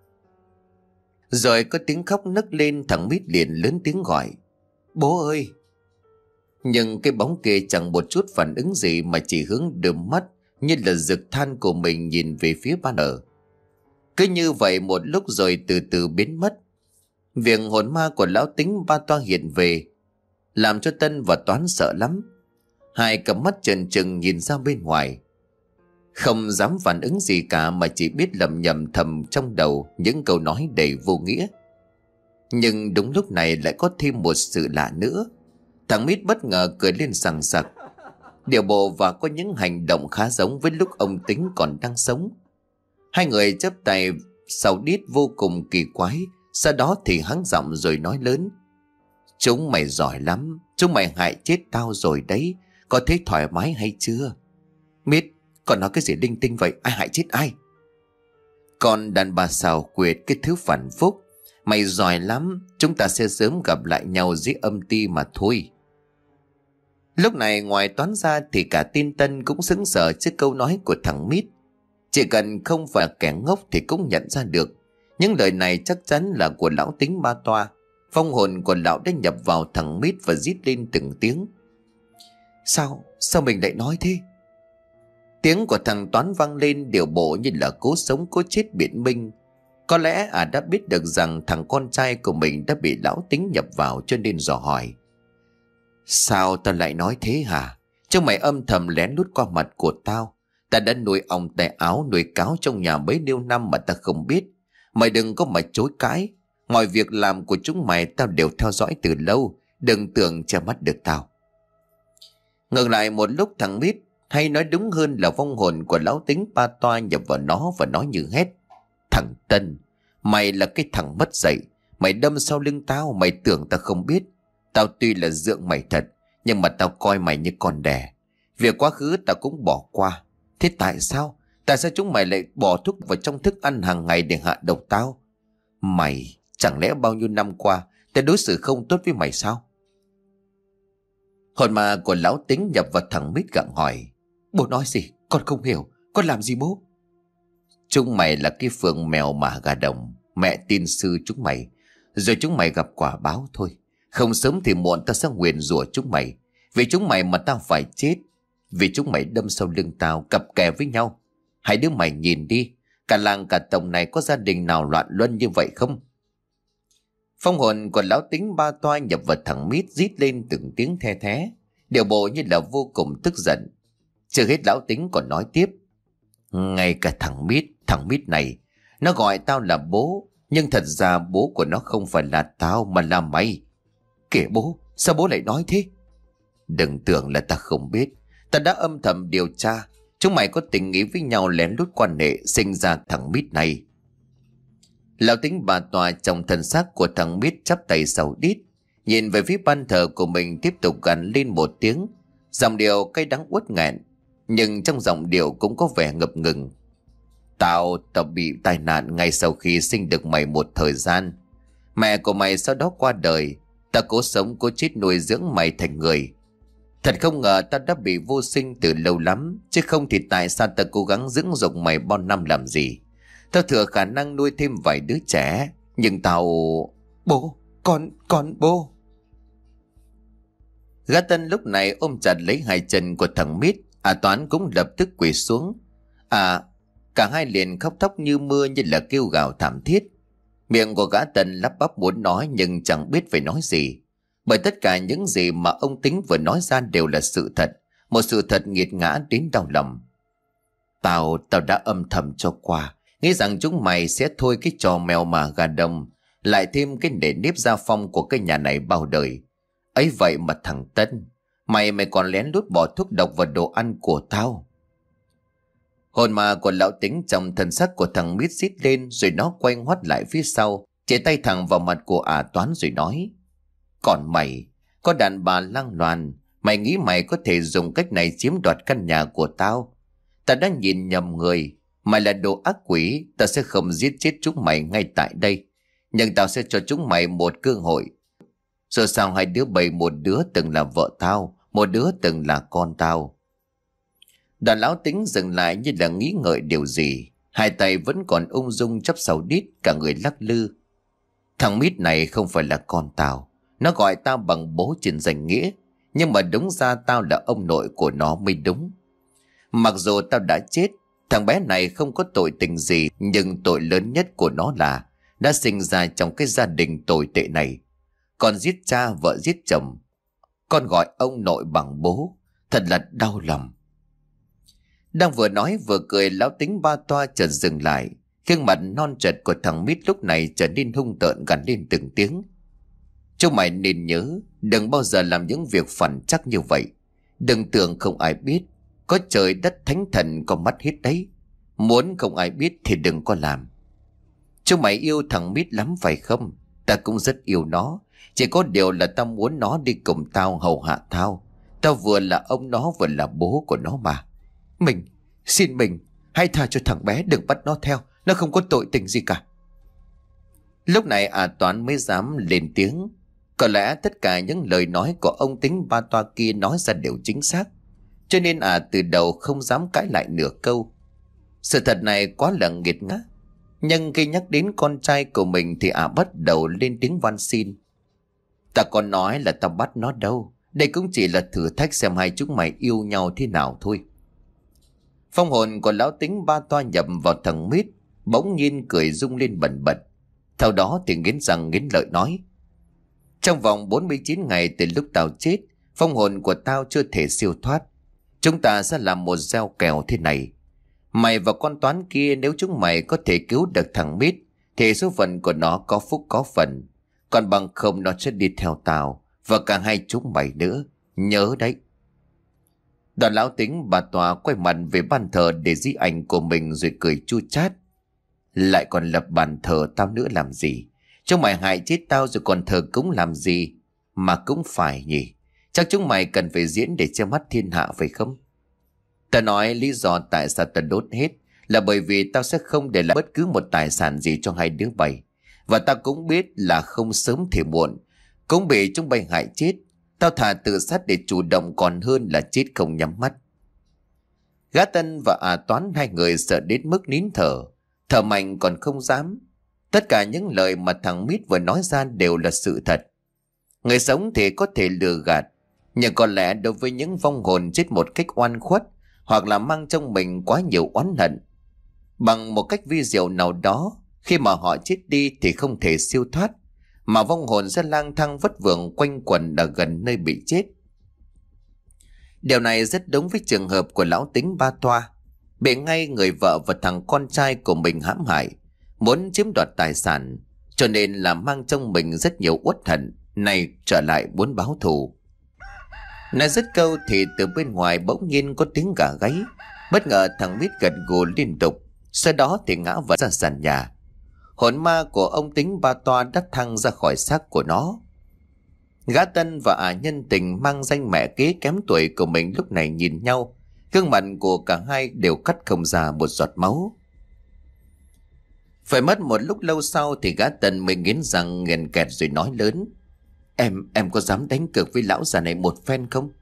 Rồi có tiếng khóc nấc lên, thằng Mít liền lớn tiếng gọi: Bố ơi! Nhưng cái bóng kia chẳng một chút phản ứng gì mà chỉ hướng đượm mắt như là rực than của mình nhìn về phía ban thờ. Cứ như vậy một lúc rồi từ từ biến mất. Việc hồn ma của lão Tính Ba Toa hiện về làm cho Tân và Toán sợ lắm. Hai cặp mắt trần trừng nhìn ra bên ngoài, không dám phản ứng gì cả mà chỉ biết lầm nhầm thầm trong đầu những câu nói đầy vô nghĩa. Nhưng đúng lúc này lại có thêm một sự lạ nữa. Thằng Mít bất ngờ cười lên sằng sặc. Điệu bộ và có những hành động khá giống với lúc ông Tính còn đang sống. Hai người chắp tay sau đít vô cùng kỳ quái. Sau đó thì hắng giọng rồi nói lớn: Chúng mày giỏi lắm, chúng mày hại chết tao rồi đấy. Có thấy thoải mái hay chưa? Mít, còn nói cái gì linh tinh vậy? Ai hại chết ai? Còn đàn bà xào quyệt, cái thứ phản phúc. Mày giỏi lắm, chúng ta sẽ sớm gặp lại nhau dưới âm ti mà thôi. Lúc này ngoài Toán ra thì cả tin Tân cũng sững sờ trước câu nói của thằng Mít. Chỉ cần không phải kẻ ngốc thì cũng nhận ra được những lời này chắc chắn là của lão Tính Ba Toa. Phong hồn của lão đã nhập vào thằng Mít và rít lên từng tiếng: Sao? Sao mình lại nói thế? Tiếng của thằng Toán vang lên điệu bộ như là cố sống cố chết biện minh. Có lẽ à đã biết được rằng thằng con trai của mình đã bị lão Tính nhập vào, cho nên dò hỏi: Sao tao lại nói thế hả? Chứ mày âm thầm lén lút qua mặt của tao. Ta đã nuôi ong tay áo nuôi cáo trong nhà bấy nhiêu năm mà ta không biết. Mày đừng có mà chối cãi. Mọi việc làm của chúng mày tao đều theo dõi từ lâu. Đừng tưởng che mắt được tao. Ngược lại một lúc thằng Mít, hay nói đúng hơn là vong hồn của lão Tính Ba Toa nhập vào nó và nói như hét: Thằng Tân, mày là cái thằng mất dạy. Mày đâm sau lưng tao, mày tưởng tao không biết. Tao tuy là dượng mày thật, nhưng mà tao coi mày như con đẻ. Việc quá khứ tao cũng bỏ qua. Thế tại sao? Tại sao chúng mày lại bỏ thuốc vào trong thức ăn hàng ngày để hạ độc tao? Mày, chẳng lẽ bao nhiêu năm qua tao đối xử không tốt với mày sao? Hồn ma của lão Tính nhập vào thằng Mít gặng hỏi: Bố nói gì? Con không hiểu. Con làm gì bố? Chúng mày là cái phượng mèo mà gà đồng. Mẹ tin sư chúng mày, rồi chúng mày gặp quả báo thôi. Không sớm thì muộn tao sẽ nguyền rủa chúng mày. Vì chúng mày mà tao phải chết. Vì chúng mày đâm sau lưng tao, cặp kè với nhau. Hai đứa mày nhìn đi, cả làng cả tổng này có gia đình nào loạn luân như vậy không? Phong hồn của lão Tính Ba Toa nhập vào thằng Mít rít lên từng tiếng the thé, điệu bộ như là vô cùng tức giận. Chưa hết lão Tính còn nói tiếp: Ngay cả thằng Mít, thằng Mít này, nó gọi tao là bố, nhưng thật ra bố của nó không phải là tao mà là mày. Kể bố, sao bố lại nói thế? Đừng tưởng là ta không biết. Ta đã âm thầm điều tra. Chúng mày có tình ý với nhau, lén lút quan hệ, sinh ra thằng Mít này. Lão Tính bà tòa trong thân xác của thằng Mít chắp tay sau đít, nhìn về phía ban thờ của mình, tiếp tục gằn lên một tiếng, giọng điệu cay đắng uất nghẹn, nhưng trong giọng điệu cũng có vẻ ngập ngừng. Tao, tao bị tai nạn ngay sau khi sinh được mày một thời gian. Mẹ của mày sau đó qua đời. Ta cố sống cố chết nuôi dưỡng mày thành người. Thật không ngờ ta đã bị vô sinh từ lâu lắm. Chứ không thì tại sao ta cố gắng dưỡng dục mày bao năm làm gì. Tao thừa khả năng nuôi thêm vài đứa trẻ. Nhưng tao... Bố, con, con bố. Gã Tân lúc này ôm chặt lấy hai chân của thằng Mít. À Toán cũng lập tức quỳ xuống. À, cả hai liền khóc thóc như mưa, như là kêu gào thảm thiết. Miệng của gã Tân lắp bắp muốn nói nhưng chẳng biết phải nói gì. Bởi tất cả những gì mà ông Tính vừa nói ra đều là sự thật. Một sự thật nghiệt ngã đến đau lòng. Tao, tao đã âm thầm cho qua, nghĩ rằng chúng mày sẽ thôi cái trò mèo mà gà đồng, lại thêm cái nề nếp gia phong của cái nhà này bao đời. Ấy vậy mà thằng Tân, mày mày còn lén lút bỏ thuốc độc vào đồ ăn của tao. Hồn ma của lão Tính trong thân xác của thằng Mít rít lên, rồi nó quay ngoắt lại phía sau, chỉ tay thẳng vào mặt của ả Toán rồi nói: Còn mày, có đàn bà lang loàn, mày nghĩ mày có thể dùng cách này chiếm đoạt căn nhà của tao? Ta đã nhìn nhầm người. Mày là đồ ác quỷ. Ta sẽ không giết chết chúng mày ngay tại đây, nhưng tao sẽ cho chúng mày một cơ hội. Rồi sao hai đứa bay, một đứa từng là vợ tao, một đứa từng là con tao. Đoàn lão Tính dừng lại như là nghĩ ngợi điều gì. Hai tay vẫn còn ung dung chắp sau đít, cả người lắc lư. Thằng Mít này không phải là con tao. Nó gọi tao bằng bố trên danh nghĩa, nhưng mà đúng ra tao là ông nội của nó mới đúng. Mặc dù tao đã chết, thằng bé này không có tội tình gì, nhưng tội lớn nhất của nó là đã sinh ra trong cái gia đình tồi tệ này. Con giết cha, vợ giết chồng. Con gọi ông nội bằng bố. Thật là đau lòng. Đang vừa nói vừa cười, lão Tính ba toa chợt dừng lại. Gương mặt non trật của thằng Mít lúc này trở nên hung tợn, gằn lên từng tiếng: Chúng mày nên nhớ, đừng bao giờ làm những việc phản chắc như vậy. Đừng tưởng không ai biết. Có trời đất thánh thần có mắt hết đấy. Muốn không ai biết thì đừng có làm. Chúng mày yêu thằng Mít lắm phải không? Ta cũng rất yêu nó. Chỉ có điều là tao muốn nó đi cùng tao, hầu hạ tao. Tao vừa là ông nó vừa là bố của nó mà. Mình, xin mình, hãy tha cho thằng bé, đừng bắt nó theo. Nó không có tội tình gì cả. Lúc này à Toán mới dám lên tiếng. Có lẽ tất cả những lời nói của ông Tính ba toa kia nói ra đều chính xác, cho nên à từ đầu không dám cãi lại nửa câu. Sự thật này quá là nghiệt ngã. Nhưng khi nhắc đến con trai của mình thì à bắt đầu lên tiếng van xin. Ta còn nói là tao bắt nó đâu. Đây cũng chỉ là thử thách xem hai chúng mày yêu nhau thế nào thôi. Phong hồn của lão Tính ba toa nhập vào thằng Mít, bỗng nhiên cười rung lên bần bật. Sau đó thì nghiến răng nghiến lợi nói: Trong vòng bốn mươi chín ngày từ lúc tao chết, phong hồn của tao chưa thể siêu thoát. Chúng ta sẽ làm một gieo kèo thế này. Mày và con Toán kia, nếu chúng mày có thể cứu được thằng Mít thì số phận của nó có phúc có phần. Còn bằng không nó sẽ đi theo tao và cả hai chúng mày nữa. Nhớ đấy. Đoàn lão Tính bà tòa quay mặt về bàn thờ để di ảnh của mình rồi cười chua chát: Lại còn lập bàn thờ tao nữa làm gì? Chúng mày hại chết tao rồi còn thờ cúng làm gì? Mà cũng phải nhỉ. Chắc chúng mày cần phải diễn để che mắt thiên hạ phải không? Ta nói lý do tại sao ta đốt hết là bởi vì tao sẽ không để lại bất cứ một tài sản gì cho hai đứa bay. Và tao cũng biết là không sớm thì muộn cũng bị chúng bay hại chết. Tao thà tự sát để chủ động còn hơn là chết không nhắm mắt. Gã Tân và à Toán, hai người sợ đến mức nín thở, thở mạnh còn không dám. Tất cả những lời mà thằng Mít vừa nói ra đều là sự thật. Người sống thì có thể lừa gạt, nhưng có lẽ đối với những vong hồn chết một cách oan khuất hoặc là mang trong mình quá nhiều oán hận, bằng một cách vi diệu nào đó, khi mà họ chết đi thì không thể siêu thoát, mà vong hồn sẽ lang thang vất vưởng quanh quẩn ở gần nơi bị chết. Điều này rất đúng với trường hợp của lão Tính ba toa, bị ngay người vợ và thằng con trai của mình hãm hại, muốn chiếm đoạt tài sản, cho nên là mang trong mình rất nhiều uất hận, này trở lại muốn báo thù. Nói dứt câu thì từ bên ngoài bỗng nhiên có tiếng gà gáy. Bất ngờ thằng Mít gật gù liên tục, sau đó thì ngã vật ra sàn nhà. Hồn ma của ông Tính Ba Toa đã thăng ra khỏi xác của nó. Gã Tân và ả nhân tình mang danh mẹ kế kém tuổi của mình lúc này nhìn nhau. Gương mặt của cả hai đều cắt không ra một giọt máu. Phải mất một lúc lâu sau thì gã Tân mới nghiến răng nghiền kẹt rồi nói lớn: Em, em có dám đánh cược với lão già này một phen không?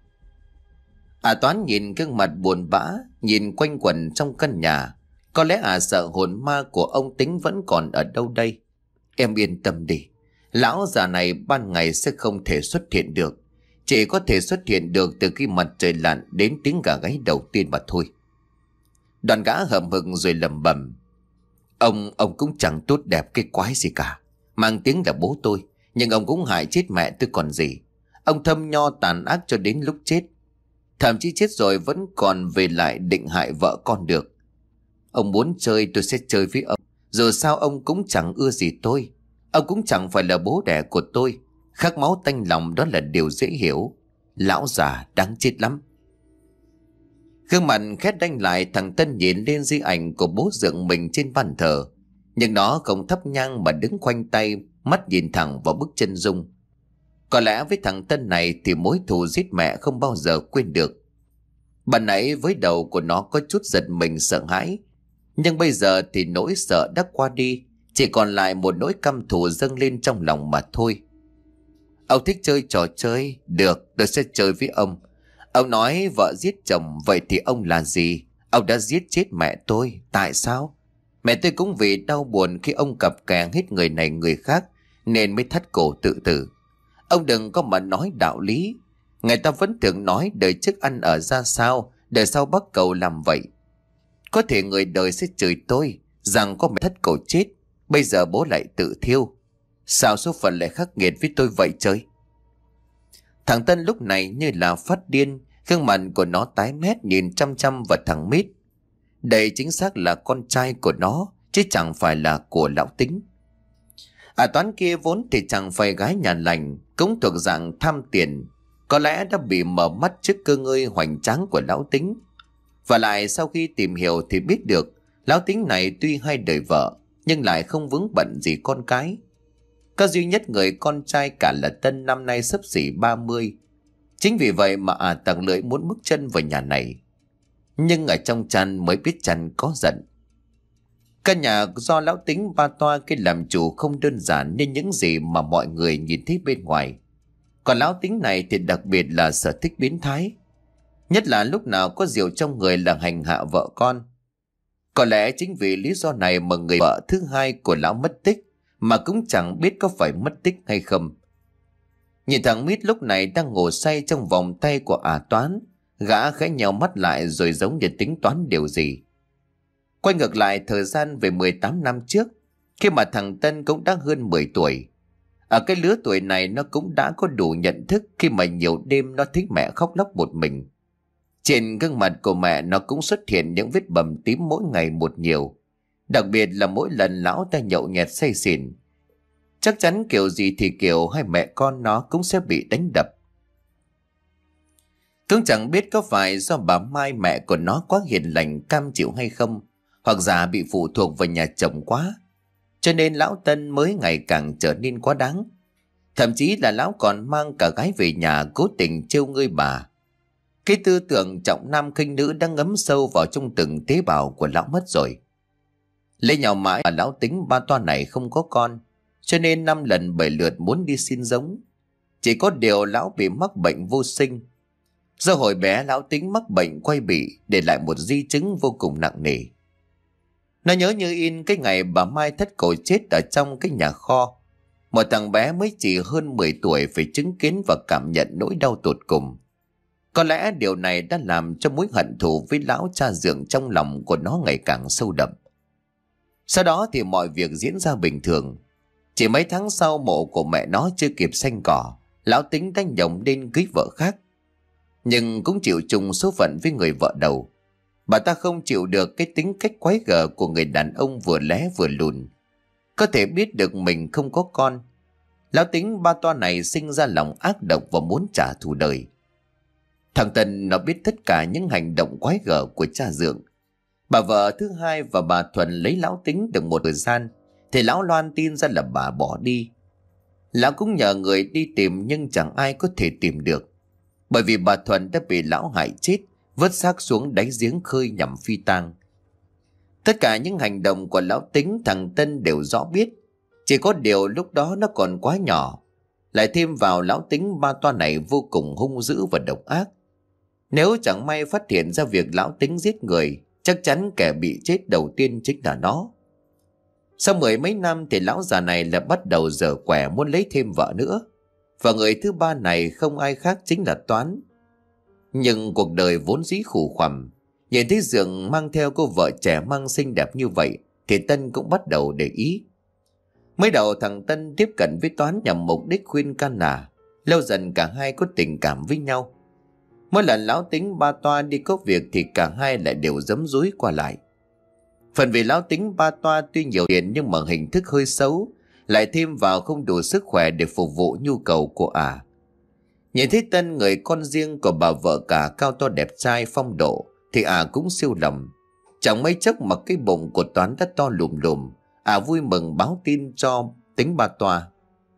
Ả Toán nhìn gương mặt buồn bã, nhìn quanh quẩn trong căn nhà. Có lẽ ả sợ hồn ma của ông Tính vẫn còn ở đâu đây. Em yên tâm đi, lão già này ban ngày sẽ không thể xuất hiện được. Chỉ có thể xuất hiện được từ khi mặt trời lặn đến tiếng gà gáy đầu tiên mà thôi. Đoàn gã hậm hực rồi lẩm bẩm: Ông, ông cũng chẳng tốt đẹp cái quái gì cả. Mang tiếng là bố tôi, nhưng ông cũng hại chết mẹ tôi còn gì. Ông thâm nho tàn ác cho đến lúc chết. Thậm chí chết rồi vẫn còn về lại định hại vợ con được. Ông muốn chơi tôi sẽ chơi với ông. Dù sao ông cũng chẳng ưa gì tôi. Ông cũng chẳng phải là bố đẻ của tôi. Khắc máu tanh lòng đó là điều dễ hiểu. Lão già đáng chết lắm. Gương mặt khét đanh lại, thằng Tân nhìn lên di ảnh của bố dựng mình trên bàn thờ. Nhưng nó không thắp nhang mà đứng khoanh tay, mắt nhìn thẳng vào bức chân dung. Có lẽ với thằng Tân này thì mối thù giết mẹ không bao giờ quên được. Ban nãy với đầu của nó có chút giật mình sợ hãi. Nhưng bây giờ thì nỗi sợ đã qua đi. Chỉ còn lại một nỗi căm thù dâng lên trong lòng mà thôi. Ông thích chơi trò chơi. Được, tôi sẽ chơi với ông. Ông nói vợ giết chồng, vậy thì ông là gì? Ông đã giết chết mẹ tôi. Tại sao? Mẹ tôi cũng vì đau buồn khi ông cặp kè hết người này người khác nên mới thắt cổ tự tử. Ông đừng có mà nói đạo lý. Người ta vẫn thường nói đời trước ăn ở ra sao, đời sau bắt cầu làm vậy. Có thể người đời sẽ chửi tôi rằng có mẹ thất cổ chết, bây giờ bố lại tự thiêu. Sao số phận lại khắc nghiệt với tôi vậy trời? Thằng Tân lúc này như là phát điên. Gương mặt của nó tái mét nhìn chăm chăm vào thằng Mít. Đây chính xác là con trai của nó, chứ chẳng phải là của lão Tính. À Toán kia vốn thì chẳng phải gái nhà lành, cũng thuộc dạng tham tiền. Có lẽ đã bị mở mắt trước cơ ngơi hoành tráng của lão Tính. Và lại sau khi tìm hiểu thì biết được lão Tính này tuy hai đời vợ nhưng lại không vướng bận gì con cái. Có duy nhất người con trai cả là Tân năm nay xấp xỉ ba mươi. Chính vì vậy mà à tặc lưỡi muốn bước chân vào nhà này. Nhưng ở trong chăn mới biết chăn có giận. Căn nhà do lão Tính Ba Toa kia làm chủ không đơn giản như những gì mà mọi người nhìn thấy bên ngoài. Còn lão Tính này thì đặc biệt là sở thích biến thái. Nhất là lúc nào có rượu trong người là hành hạ vợ con. Có lẽ chính vì lý do này mà người vợ thứ hai của lão mất tích, mà cũng chẳng biết có phải mất tích hay không. Nhìn thằng Mít lúc này đang ngủ say trong vòng tay của ả Toán. Gã khẽ nhèo mắt lại rồi giống như tính toán điều gì. Quay ngược lại thời gian về mười tám năm trước, khi mà thằng Tân cũng đã hơn mười tuổi. Ở cái lứa tuổi này nó cũng đã có đủ nhận thức khi mà nhiều đêm nó thấy mẹ khóc lóc một mình. Trên gương mặt của mẹ nó cũng xuất hiện những vết bầm tím mỗi ngày một nhiều. Đặc biệt là mỗi lần lão ta nhậu nhẹt say xỉn. Chắc chắn kiểu gì thì kiểu hai mẹ con nó cũng sẽ bị đánh đập. Cũng chẳng biết có phải do bà Mai mẹ của nó quá hiền lành cam chịu hay không, hoặc giả bị phụ thuộc vào nhà chồng quá, cho nên lão Tân mới ngày càng trở nên quá đáng. Thậm chí là lão còn mang cả gái về nhà cố tình trêu ngươi bà. Cái tư tưởng trọng nam khinh nữ đang ngấm sâu vào trong từng tế bào của lão mất rồi. Lấy nhau mãi mà lão Tính Ba Toa này không có con, cho nên năm lần bảy lượt muốn đi xin giống. Chỉ có điều lão bị mắc bệnh vô sinh. Do hồi bé lão Tính mắc bệnh quai bị, để lại một di chứng vô cùng nặng nề. Nó nhớ như in cái ngày bà Mai thất cổ chết ở trong cái nhà kho. Một thằng bé mới chỉ hơn mười tuổi phải chứng kiến và cảm nhận nỗi đau tột cùng. Có lẽ điều này đã làm cho mối hận thù với lão cha dượng trong lòng của nó ngày càng sâu đậm. Sau đó thì mọi việc diễn ra bình thường. Chỉ mấy tháng sau mộ của mẹ nó chưa kịp xanh cỏ, lão Tính đã nhổng lên cưới vợ khác. Nhưng cũng chịu chung số phận với người vợ đầu. Bà ta không chịu được cái tính cách quái gở của người đàn ông vừa lé vừa lùn. Có thể biết được mình không có con, lão Tính Ba Toa này sinh ra lòng ác độc và muốn trả thù đời. Thằng Tân nó biết tất cả những hành động quái gở của cha Dượng. Bà vợ thứ hai và bà Thuần lấy lão Tính được một thời gian thì lão loan tin ra là bà bỏ đi. Lão cũng nhờ người đi tìm nhưng chẳng ai có thể tìm được, bởi vì bà Thuần đã bị lão hại chết, vứt xác xuống đáy giếng khơi nhằm phi tang. Tất cả những hành động của lão Tính thằng Tân đều rõ biết, chỉ có điều lúc đó nó còn quá nhỏ. Lại thêm vào lão Tính ba toa này vô cùng hung dữ và độc ác. Nếu chẳng may phát hiện ra việc lão Tính giết người, chắc chắn kẻ bị chết đầu tiên chính là nó. Sau mười mấy năm thì lão già này lại bắt đầu dở quẻ muốn lấy thêm vợ nữa. Và người thứ ba này không ai khác chính là Toán. Nhưng cuộc đời vốn dĩ khủ khoằm, nhìn thấy Dượng mang theo cô vợ trẻ măng xinh đẹp như vậy thì Tân cũng bắt đầu để ý. Mới đầu thằng Tân tiếp cận với Toán nhằm mục đích khuyên can nà. Lâu dần cả hai có tình cảm với nhau. Mỗi lần lão Tính ba toa đi có việc thì cả hai lại đều giấm dúi qua lại. Phần vì lão Tính ba toa tuy nhiều tiền nhưng mà hình thức hơi xấu, lại thêm vào không đủ sức khỏe để phục vụ nhu cầu của ả. À. Nhìn thấy Tân, người con riêng của bà vợ cả, cao to đẹp trai phong độ, thì ả à cũng siêu lòng. Chẳng mấy chốc mà cái bụng của Toán đã to lùm lùm. Ả à vui mừng báo tin cho Tính ba toa.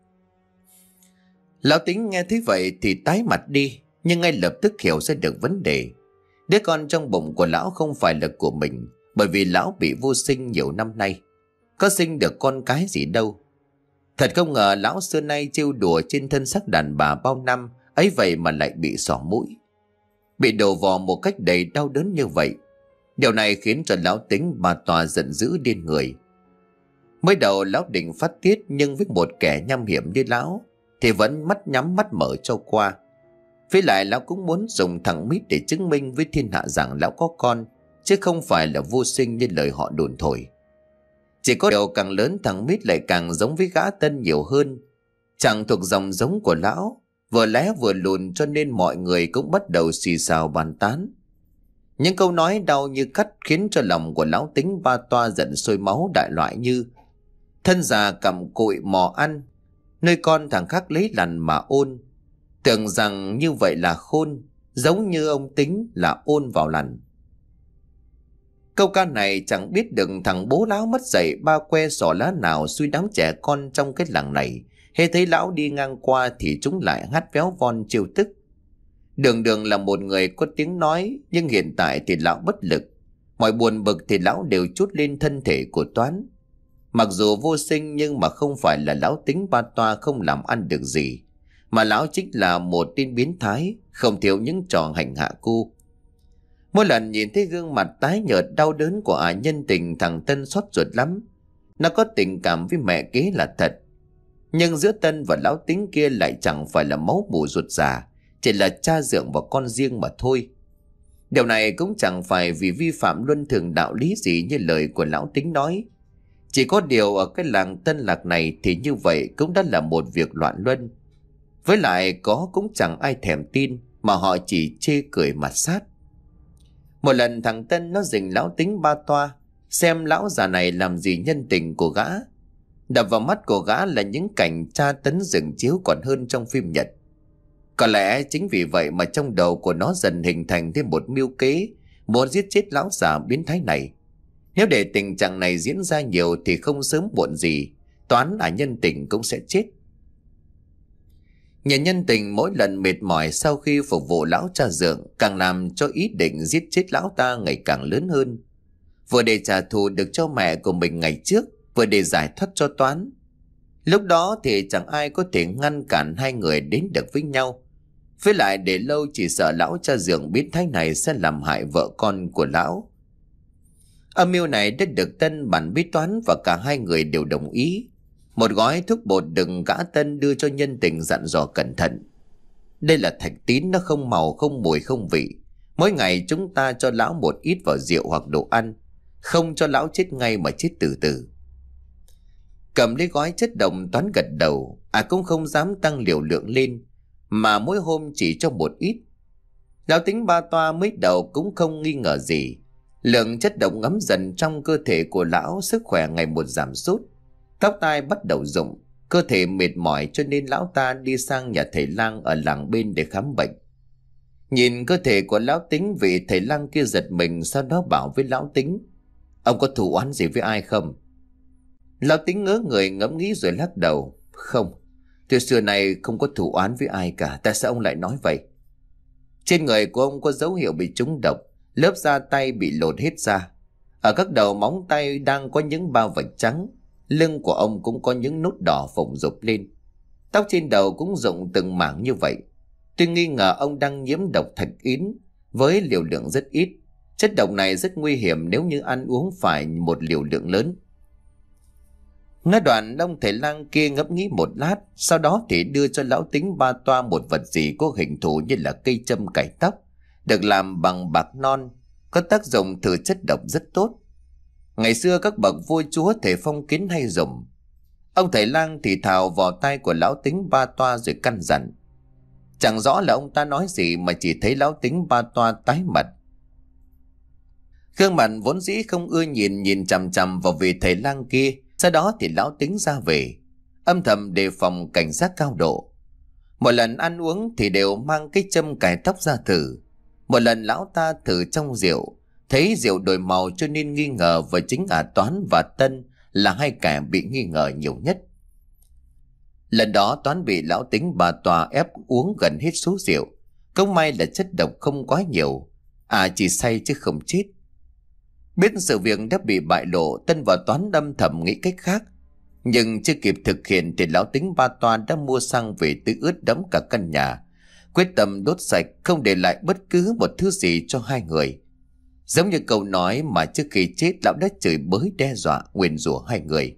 Lão Tính nghe thấy vậy thì tái mặt đi, nhưng ngay lập tức hiểu ra được vấn đề. Đứa con trong bụng của lão không phải là của mình, bởi vì lão bị vô sinh nhiều năm nay, có sinh được con cái gì đâu. Thật không ngờ lão xưa nay trêu đùa trên thân xác đàn bà bao năm ấy vậy mà lại bị xỏ mũi, bị đổ vò một cách đầy đau đớn như vậy. Điều này khiến cho lão Tính bà tòa giận dữ điên người. Mới đầu lão định phát tiết, nhưng với một kẻ nham hiểm như lão thì vẫn mắt nhắm mắt mở cho qua. Với lại lão cũng muốn dùng thằng Mít để chứng minh với thiên hạ rằng lão có con, chứ không phải là vô sinh như lời họ đồn thổi. Chỉ có điều càng lớn thằng Mít lại càng giống với gã Tân nhiều hơn. Chẳng thuộc dòng giống của lão, vừa lé vừa lùn, cho nên mọi người cũng bắt đầu xì xào bàn tán. Những câu nói đau như cắt khiến cho lòng của lão Tính ba toa giận sôi máu, đại loại như: thân già cầm cụi mò ăn, nơi con thằng khác lấy lằn mà ôn. Tưởng rằng như vậy là khôn, giống như ông Tính là ôn vào lằn. Câu ca này chẳng biết được thằng bố lão mất dạy ba que sỏ lá nào xui đám trẻ con trong cái làng này, hễ thấy lão đi ngang qua thì chúng lại hát véo von trêu tức. Đường Đường là một người có tiếng nói, nhưng hiện tại thì lão bất lực. Mọi buồn bực thì lão đều trút lên thân thể của Toán. Mặc dù vô sinh nhưng mà không phải là lão Tính ba toa không làm ăn được gì, mà lão chính là một tên biến thái, không thiếu những trò hành hạ cô. Mỗi lần nhìn thấy gương mặt tái nhợt đau đớn của ả nhân tình, thằng Tân xót ruột lắm. Nó có tình cảm với mẹ kế là thật, nhưng giữa Tân và lão Tính kia lại chẳng phải là máu mủ ruột già, chỉ là cha Dượng và con riêng mà thôi. Điều này cũng chẳng phải vì vi phạm luân thường đạo lý gì như lời của lão Tính nói. Chỉ có điều ở cái làng Tân Lạc này thì như vậy cũng đã là một việc loạn luân. Với lại có cũng chẳng ai thèm tin, mà họ chỉ chê cười mà sát. Một lần thằng Tân nó rình lão Tính ba toa, xem lão già này làm gì nhân tình của gã. Đập vào mắt của gã là những cảnh tra tấn rừng chiếu còn hơn trong phim Nhật. Có lẽ chính vì vậy mà trong đầu của nó dần hình thành thêm một mưu kế muốn giết chết lão già biến thái này. Nếu để tình trạng này diễn ra nhiều thì không sớm muộn gì Toán là nhân tình cũng sẽ chết. Nhà nhân tình mỗi lần mệt mỏi sau khi phục vụ lão cha Dượng càng làm cho ý định giết chết lão ta ngày càng lớn hơn. Vừa để trả thù được cho mẹ của mình ngày trước, vừa để giải thoát cho Toán. Lúc đó thì chẳng ai có thể ngăn cản hai người đến được với nhau. Với lại để lâu chỉ sợ lão cha Dượng biến thái này sẽ làm hại vợ con của lão. Âm mưu này đã được Tân bàn với Toán và cả hai người đều đồng ý. Một gói thuốc bột đừng gã Tân đưa cho nhân tình, dặn dò cẩn thận. Đây là thạch tín, nó không màu, không mùi, không vị. Mỗi ngày chúng ta cho lão một ít vào rượu hoặc đồ ăn, không cho lão chết ngay mà chết từ từ. Cầm lấy gói chất đồng, Toán gật đầu. À cũng không dám tăng liều lượng lên, mà mỗi hôm chỉ cho một ít. Lão Tính ba toa mới đầu cũng không nghi ngờ gì. Lượng chất độc ngấm dần trong cơ thể của lão, sức khỏe ngày một giảm sút, tóc tai bắt đầu rụng, cơ thể mệt mỏi, cho nên lão ta đi sang nhà thầy lang ở làng bên để khám bệnh. Nhìn cơ thể của lão Tính, vị thầy lang kia giật mình, sau đó bảo với lão Tính: Ông có thù oán gì với ai không? Lão Tính ngớ người ngẫm nghĩ rồi lắc đầu: Không, tôi xưa này không có thù oán với ai cả. Tại sao ông lại nói vậy? Trên người của ông có dấu hiệu bị trúng độc, lớp da tay bị lột hết ra. Ở các đầu móng tay đang có những bao vạch trắng. Lưng của ông cũng có những nốt đỏ phồng rộp lên. Tóc trên đầu cũng rụng từng mảng như vậy. Tôi nghi ngờ ông đang nhiễm độc thạch yến với liều lượng rất ít. Chất độc này rất nguy hiểm nếu như ăn uống phải một liều lượng lớn. Nói đoạn, ông thầy lang kia ngẫm nghĩ một lát, sau đó thì đưa cho lão Tính ba toa một vật gì có hình thù như là cây châm cải tóc, được làm bằng bạc non, có tác dụng thử chất độc rất tốt. Ngày xưa các bậc vua chúa thể phong kiến hay dùng. Ông thầy lang thì thào vào tai của lão Tính ba toa rồi căn dặn. Chẳng rõ là ông ta nói gì mà chỉ thấy lão Tính ba toa tái mặt. Gương mặt vốn dĩ không ưa nhìn nhìn chằm chằm vào vị thầy lang kia. Sau đó thì lão Tính ra về, âm thầm đề phòng cảnh giác cao độ. Một lần ăn uống thì đều mang cái châm cài tóc ra thử. Một lần lão ta thử trong rượu, thấy rượu đổi màu cho nên nghi ngờ, và chính ả Toán và Tân là hai kẻ bị nghi ngờ nhiều nhất. Lần đó Toán bị lão Tính bà tòa ép uống gần hết số rượu. Không may là chất độc không quá nhiều, à chỉ say chứ không chết. Biết sự việc đã bị bại lộ, Tân và Toán đâm thầm nghĩ cách khác. Nhưng chưa kịp thực hiện thì lão Tính ba toa đã mua xăng về tưới ướt đẫm cả căn nhà, quyết tâm đốt sạch, không để lại bất cứ một thứ gì cho hai người. Giống như câu nói mà trước khi chết lão đã chửi bới đe dọa nguyền rủa hai người.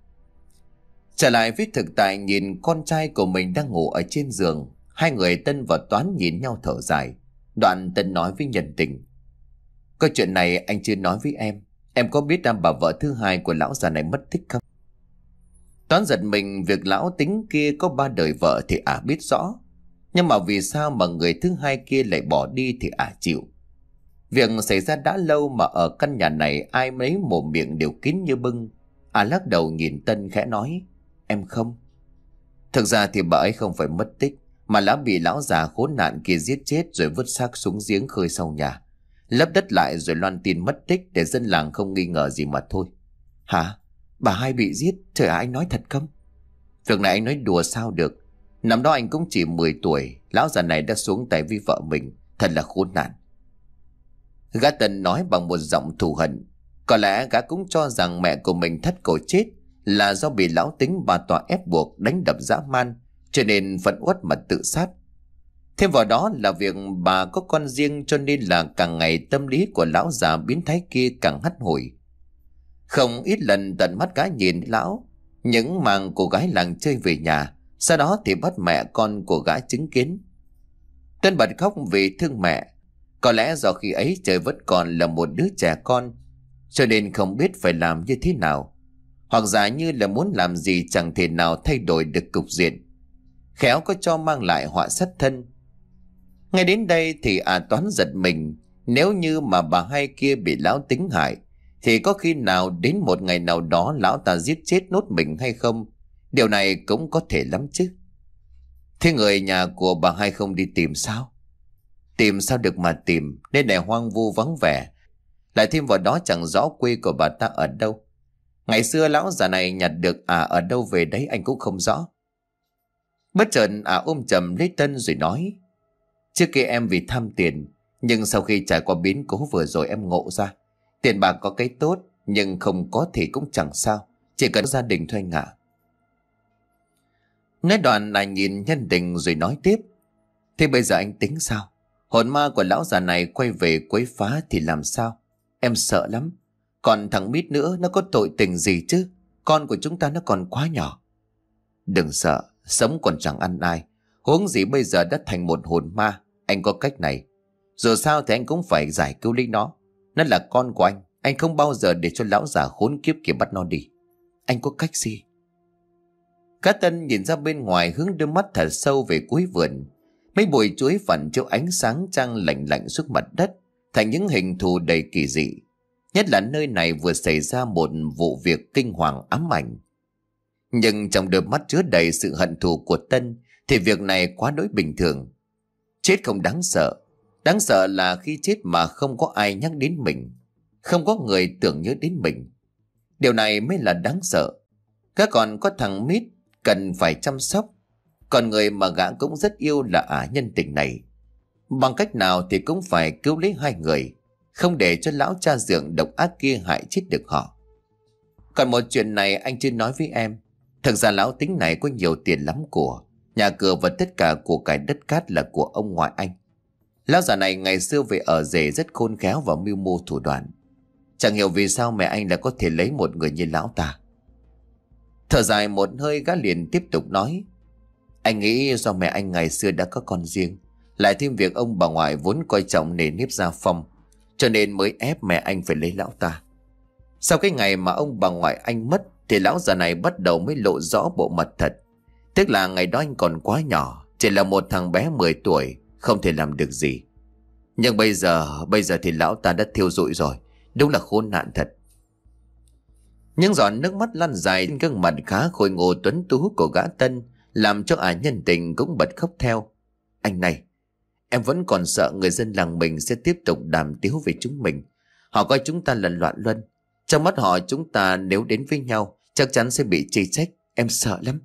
Trở lại với thực tại, nhìn con trai của mình đang ngủ ở trên giường, hai người Tân và Toán nhìn nhau thở dài. Đoạn Tân nói với Nhân Tình: Có chuyện này anh chưa nói với em. Em có biết bà vợ thứ hai của lão già này mất tích không? Toán giật mình, việc lão Tính kia có ba đời vợ thì ả biết rõ. Nhưng mà vì sao mà người thứ hai kia lại bỏ đi thì ả chịu. Việc xảy ra đã lâu mà ở căn nhà này ai mấy mồm miệng đều kín như bưng. Ả lắc đầu nhìn Tân khẽ nói: Em không. Thực ra thì bà ấy không phải mất tích, mà đã bị lão già khốn nạn kia giết chết rồi vứt xác xuống giếng khơi sau nhà, lấp đất lại rồi loan tin mất tích để dân làng không nghi ngờ gì mà thôi. Hả? Bà hai bị giết? Trời ạ, anh nói thật không? Việc này anh nói đùa sao được. Năm đó anh cũng chỉ mười tuổi, lão già này đã xuống tay với vợ mình, thật là khốn nạn. Gã Tân nói bằng một giọng thù hận. Có lẽ gã cũng cho rằng mẹ của mình thất cổ chết là do bị lão Tính bà tòa ép buộc đánh đập dã man, cho nên phẫn uất mà tự sát. Thêm vào đó là việc bà có con riêng, cho nên là càng ngày tâm lý của lão già biến thái kia càng hắt hủi. Không ít lần tận mắt gái nhìn lão những màn cô gái làng chơi về nhà, sau đó thì bắt mẹ con của gã chứng kiến. Tân bật khóc vì thương mẹ. Có lẽ do khi ấy trời vẫn còn là một đứa trẻ con, cho nên không biết phải làm như thế nào, hoặc giả như là muốn làm gì chẳng thể nào thay đổi được cục diện, khéo có cho mang lại họa sát thân. Ngay đến đây thì à Toán giật mình. Nếu như mà bà hai kia bị lão Tính hại, thì có khi nào đến một ngày nào đó lão ta giết chết nốt mình hay không? Điều này cũng có thể lắm chứ. Thế người nhà của bà hai không đi tìm sao? Tìm sao được mà tìm, nơi này hoang vu vắng vẻ. Lại thêm vào đó chẳng rõ quê của bà ta ở đâu. Ngày xưa lão già này nhặt được à ở đâu về đấy anh cũng không rõ. Bất chợt à ôm chầm lấy Tân rồi nói: Trước kia em vì tham tiền, nhưng sau khi trải qua biến cố vừa rồi em ngộ ra, tiền bạc có cái tốt, nhưng không có thì cũng chẳng sao, chỉ cần gia đình thôi anh ạ. Nói đoạn là nhìn Nhân Tình rồi nói tiếp: Thế bây giờ anh tính sao? Hồn ma của lão già này quay về quấy phá thì làm sao? Em sợ lắm. Còn thằng Mít nữa, nó có tội tình gì chứ? Con của chúng ta nó còn quá nhỏ. Đừng sợ, sống còn chẳng ăn ai, huống gì bây giờ đã thành một hồn ma. Anh có cách này. Dù sao thì anh cũng phải giải cứu lấy nó. Nó là con của anh. Anh không bao giờ để cho lão già khốn kiếp kia bắt nó đi. Anh có cách gì? Cá Tân nhìn ra bên ngoài, hướng đôi mắt thật sâu về cuối vườn. Mấy bụi chuối phản chiếu ánh sáng trăng lạnh lạnh xuống mặt đất, thành những hình thù đầy kỳ dị. Nhất là nơi này vừa xảy ra một vụ việc kinh hoàng ám ảnh. Nhưng trong đôi mắt chứa đầy sự hận thù của Tân thì việc này quá đỗi bình thường. Chết không đáng sợ, Đáng sợ là khi chết mà không có ai nhắc đến mình, không có người tưởng nhớ đến mình. Điều này mới là đáng sợ. Các còn có thằng Mít cần phải chăm sóc, còn người mà gã cũng rất yêu là ả nhân tình này. Bằng cách nào thì cũng phải cứu lấy hai người, không để cho lão cha dượng độc ác kia hại chết được họ. Còn một chuyện này anh chưa nói với em. Thực ra lão Tính này có nhiều tiền lắm của, nhà cửa và tất cả của cải đất cát là của ông ngoại anh. Lão già này ngày xưa về ở rể rất khôn khéo và mưu mô thủ đoạn. Chẳng hiểu vì sao mẹ anh lại có thể lấy một người như lão ta. Thở dài một hơi, gã liền tiếp tục nói. Anh nghĩ do mẹ anh ngày xưa đã có con riêng, lại thêm việc ông bà ngoại vốn coi trọng nề nếp gia phong, cho nên mới ép mẹ anh phải lấy lão ta. Sau cái ngày mà ông bà ngoại anh mất thì lão già này bắt đầu mới lộ rõ bộ mặt thật. Tức là ngày đó anh còn quá nhỏ, chỉ là một thằng bé mười tuổi, không thể làm được gì. Nhưng bây giờ, bây giờ thì lão ta đã thiêu rụi rồi. Đúng là khốn nạn thật. Những giọt nước mắt lăn dài trên gương mặt khá khôi ngô tuấn tú của gã Tân làm cho ả nhân tình cũng bật khóc theo. Anh này, em vẫn còn sợ người dân làng mình sẽ tiếp tục đàm tiếu về chúng mình. Họ coi chúng ta là loạn luân. Trong mắt họ chúng ta nếu đến với nhau chắc chắn sẽ bị chê trách. Em sợ lắm.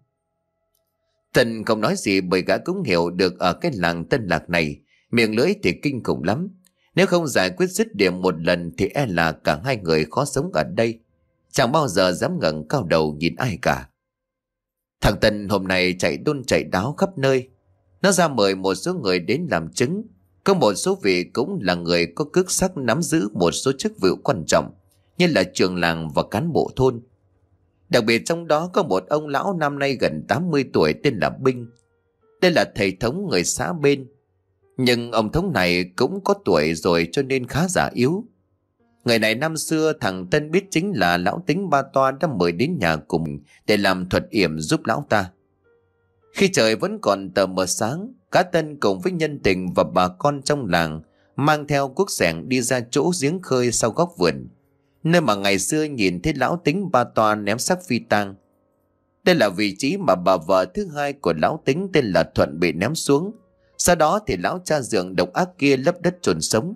Tân không nói gì bởi gã cũng hiểu được ở cái làng Tân Lạc này miệng lưỡi thì kinh khủng lắm. Nếu không giải quyết dứt điểm một lần thì e là cả hai người khó sống ở đây. Chẳng bao giờ dám ngẩng cao đầu nhìn ai cả. Thằng Tân hôm nay chạy đôn chạy đáo khắp nơi. Nó ra mời một số người đến làm chứng. Có một số vị cũng là người có cước sắc nắm giữ một số chức vụ quan trọng, như là trưởng làng và cán bộ thôn. Đặc biệt trong đó có một ông lão năm nay gần tám mươi tuổi tên là Binh. Đây là thầy thống người xã bên. Nhưng ông thống này cũng có tuổi rồi cho nên khá già yếu. Người này năm xưa thằng Tân biết chính là lão Tính Ba Toa đã mời đến nhà cùng để làm thuật yểm giúp lão ta. Khi trời vẫn còn tờ mờ sáng, cả Tân cùng với nhân tình và bà con trong làng mang theo cuốc xẻng đi ra chỗ giếng khơi sau góc vườn, nơi mà ngày xưa nhìn thấy lão Tính Ba Toa ném xác phi tang. Đây là vị trí mà bà vợ thứ hai của lão Tính tên là Thuận bị ném xuống. Sau đó thì lão cha dượng độc ác kia lấp đất chôn sống.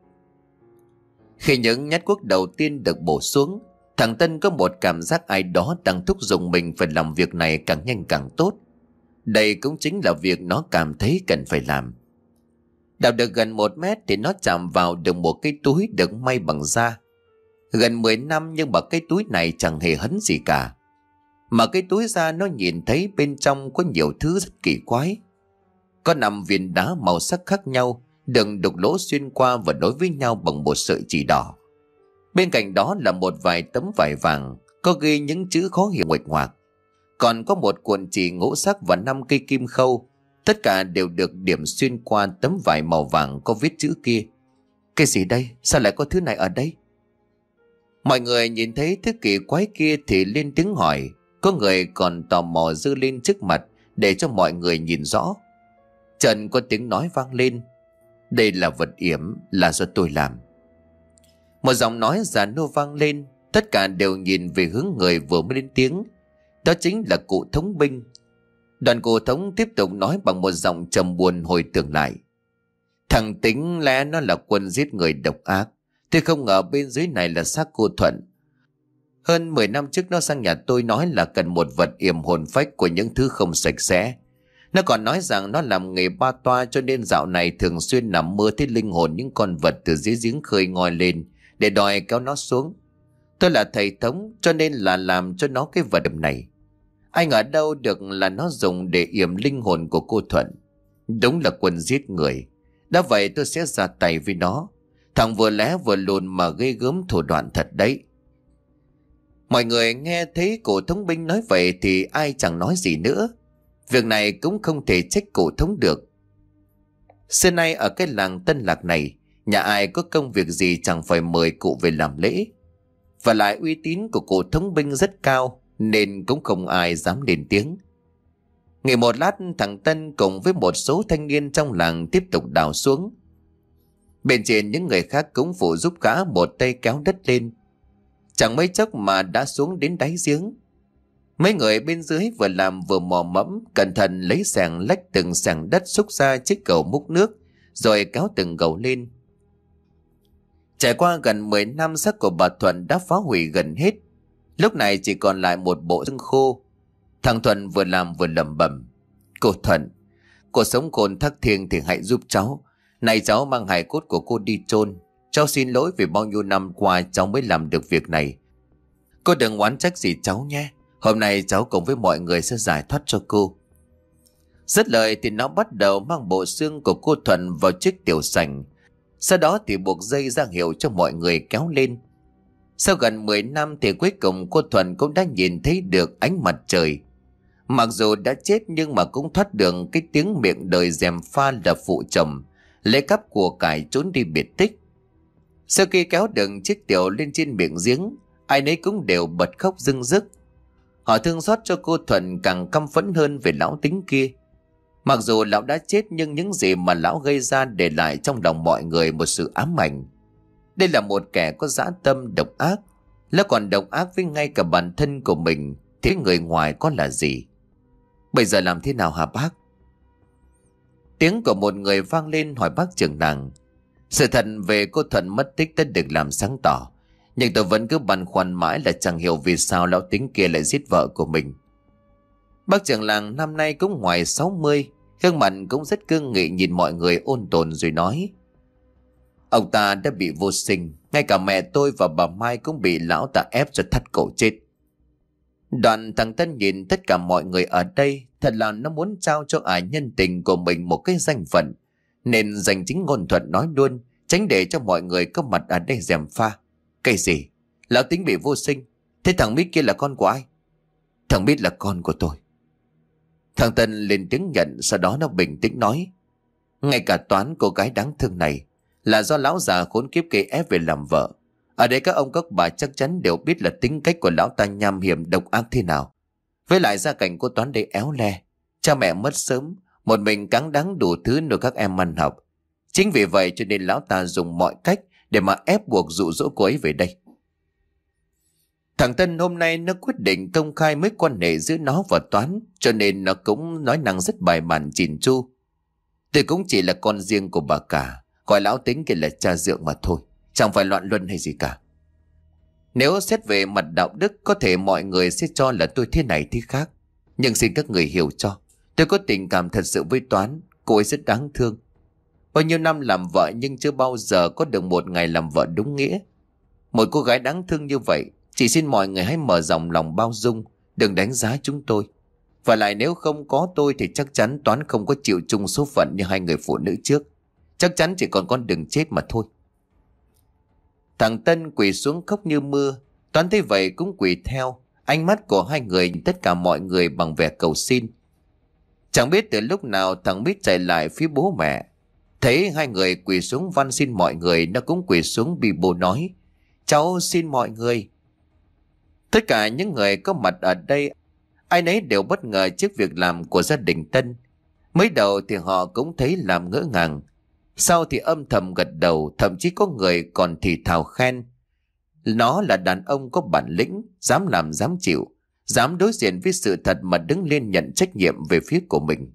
Khi những nhát cuốc đầu tiên được bổ xuống, thằng Tân có một cảm giác ai đó đang thúc giục mình phải làm việc này càng nhanh càng tốt. Đây cũng chính là việc nó cảm thấy cần phải làm. Đào được gần một mét thì nó chạm vào được một cái túi được may bằng da. Gần mười năm nhưng mà cái túi này chẳng hề hấn gì cả. Mà cái túi da nó nhìn thấy bên trong có nhiều thứ rất kỳ quái. Có năm viên đá màu sắc khác nhau được đục lỗ xuyên qua và nối với nhau bằng một sợi chỉ đỏ. Bên cạnh đó là một vài tấm vải vàng có ghi những chữ khó hiểu nguệch ngoạc. Còn có một cuộn chỉ ngũ sắc và năm cây kim khâu. Tất cả đều được điểm xuyên qua tấm vải màu vàng có viết chữ kia. Cái gì đây? Sao lại có thứ này ở đây? Mọi người nhìn thấy thứ kỳ quái kia thì lên tiếng hỏi. Có người còn tò mò giơ lên trước mặt để cho mọi người nhìn rõ. Trần có tiếng nói vang lên. Đây là vật yểm, là do tôi làm. Một giọng nói già nua vang lên. Tất cả đều nhìn về hướng người vừa mới lên tiếng. Đó chính là cụ thống Binh. Đoàn cụ thống tiếp tục nói bằng một giọng trầm buồn hồi tưởng lại. Thằng Tính lẽ nó là quân giết người độc ác. Tôi không ngờ bên dưới này là xác cô Thuận. Hơn mười năm trước nó sang nhà tôi nói là cần một vật yểm hồn phách của những thứ không sạch sẽ. Nó còn nói rằng nó làm nghề ba toa cho nên dạo này thường xuyên nằm mơ thấy linh hồn những con vật từ dưới giếng khơi ngoi lên để đòi kéo nó xuống. Tôi là thầy thống cho nên là làm cho nó cái vật này. Anh ở đâu được là nó dùng để yểm linh hồn của cô Thuận. Đúng là quân giết người. Đã vậy tôi sẽ ra tay với nó. Thằng vừa lé vừa lùn mà ghê gớm thủ đoạn thật đấy. Mọi người nghe thấy cụ thống Binh nói vậy thì ai chẳng nói gì nữa. Việc này cũng không thể trách cụ thống được. Xưa nay ở cái làng Tân Lạc này, nhà ai có công việc gì chẳng phải mời cụ về làm lễ. Và lại uy tín của cụ thống Binh rất cao nên cũng không ai dám lên tiếng. Nghỉ một lát, thằng Tân cùng với một số thanh niên trong làng tiếp tục đào xuống. Bên trên những người khác cũng phụ giúp gã một tay kéo đất lên. Chẳng mấy chốc mà đã xuống đến đáy giếng. Mấy người bên dưới vừa làm vừa mò mẫm, cẩn thận lấy xẻng lách từng xẻng đất xúc ra chiếc cầu múc nước, rồi kéo từng gầu lên. Trải qua gần mười năm, xác của bà Thuận đã phá hủy gần hết. Lúc này chỉ còn lại một bộ xương khô. Thằng Thuận vừa làm vừa lẩm bẩm: Cô Thuận, cô sống cồn thác thiêng thì hãy giúp cháu. Này cháu mang hài cốt của cô đi chôn. Cháu xin lỗi vì bao nhiêu năm qua cháu mới làm được việc này. Cô đừng oán trách gì cháu nhé. Hôm nay cháu cùng với mọi người sẽ giải thoát cho cô. Dứt lời thì nó bắt đầu mang bộ xương của cô Thuận vào chiếc tiểu sành. Sau đó thì buộc dây ra hiệu cho mọi người kéo lên. Sau gần mười năm thì cuối cùng cô Thuận cũng đã nhìn thấy được ánh mặt trời. Mặc dù đã chết nhưng mà cũng thoát được cái tiếng miệng đời gièm pha là phụ chồng, lấy cắp của cải trốn đi biệt tích. Sau khi kéo được chiếc tiểu lên trên miệng giếng, ai nấy cũng đều bật khóc rưng rức. Họ thương xót cho cô Thuận càng căm phẫn hơn về lão Tính kia. Mặc dù lão đã chết nhưng những gì mà lão gây ra để lại trong lòng mọi người một sự ám ảnh. Đây là một kẻ có dã tâm độc ác. Lão còn độc ác với ngay cả bản thân của mình, thì người ngoài có là gì? Bây giờ làm thế nào hả bác? Tiếng của một người vang lên hỏi bác trưởng làng. Sự thật về cô Thuận mất tích đã được làm sáng tỏ, nhưng tôi vẫn cứ băn khoăn mãi là chẳng hiểu vì sao lão Tính kia lại giết vợ của mình. Bác trưởng làng năm nay cũng ngoài sáu mươi, gương mặt cũng rất cương nghị nhìn mọi người ôn tồn rồi nói: Ông ta đã bị vô sinh, ngay cả mẹ tôi và bà Mai cũng bị lão ta ép cho thắt cổ chết. Đoạn thằng Tân nhìn tất cả mọi người ở đây, thật là nó muốn trao cho ải nhân tình của mình một cái danh phận, nên dành chính ngôn thuận nói luôn, tránh để cho mọi người có mặt ở đây gièm pha. Cái gì? Lão Tính bị vô sinh? Thế thằng Mít kia là con của ai? Thằng Mít là con của tôi. Thằng Tân lên tiếng nhận, sau đó nó bình tĩnh nói: Ngay cả Toán, cô gái đáng thương này, là do lão già khốn kiếp kia ép về làm vợ. Ở đây các ông các bà chắc chắn đều biết là tính cách của lão ta nham hiểm độc ác thế nào. Với lại gia cảnh của Toán đây éo le, cha mẹ mất sớm, một mình cáng đáng đủ thứ nuôi các em ăn học. Chính vì vậy cho nên lão ta dùng mọi cách để mà ép buộc dụ dỗ cô ấy về đây. Thằng Tân hôm nay nó quyết định công khai mối quan hệ giữa nó và Toán, cho nên nó cũng nói năng rất bài bản chỉn chu. Tôi cũng chỉ là con riêng của bà cả, gọi lão Tính kia là cha dượng mà thôi, chẳng phải loạn luân hay gì cả. Nếu xét về mặt đạo đức, có thể mọi người sẽ cho là tôi thế này thế khác, nhưng xin các người hiểu cho, tôi có tình cảm thật sự với Toán. Cô ấy rất đáng thương. Bao nhiêu năm làm vợ nhưng chưa bao giờ có được một ngày làm vợ đúng nghĩa. Một cô gái đáng thương như vậy, chỉ xin mọi người hãy mở rộng lòng bao dung, đừng đánh giá chúng tôi. Và lại nếu không có tôi thì chắc chắn Toán không có chịu chung số phận như hai người phụ nữ trước. Chắc chắn chỉ còn con đường chết mà thôi. Thằng Tân quỳ xuống khóc như mưa. Toán thấy vậy cũng quỳ theo. Ánh mắt của hai người nhìn tất cả mọi người bằng vẻ cầu xin. Chẳng biết từ lúc nào thằng Mít chạy lại phía bố mẹ. Thấy hai người quỳ xuống van xin mọi người, nó cũng quỳ xuống bi bô nói: Cháu xin mọi người. Tất cả những người có mặt ở đây, ai nấy đều bất ngờ trước việc làm của gia đình Tân. Mới đầu thì họ cũng thấy làm ngỡ ngàng, sau thì âm thầm gật đầu, thậm chí có người còn thì thào khen nó là đàn ông có bản lĩnh, dám làm dám chịu, dám đối diện với sự thật mà đứng lên nhận trách nhiệm về phía của mình.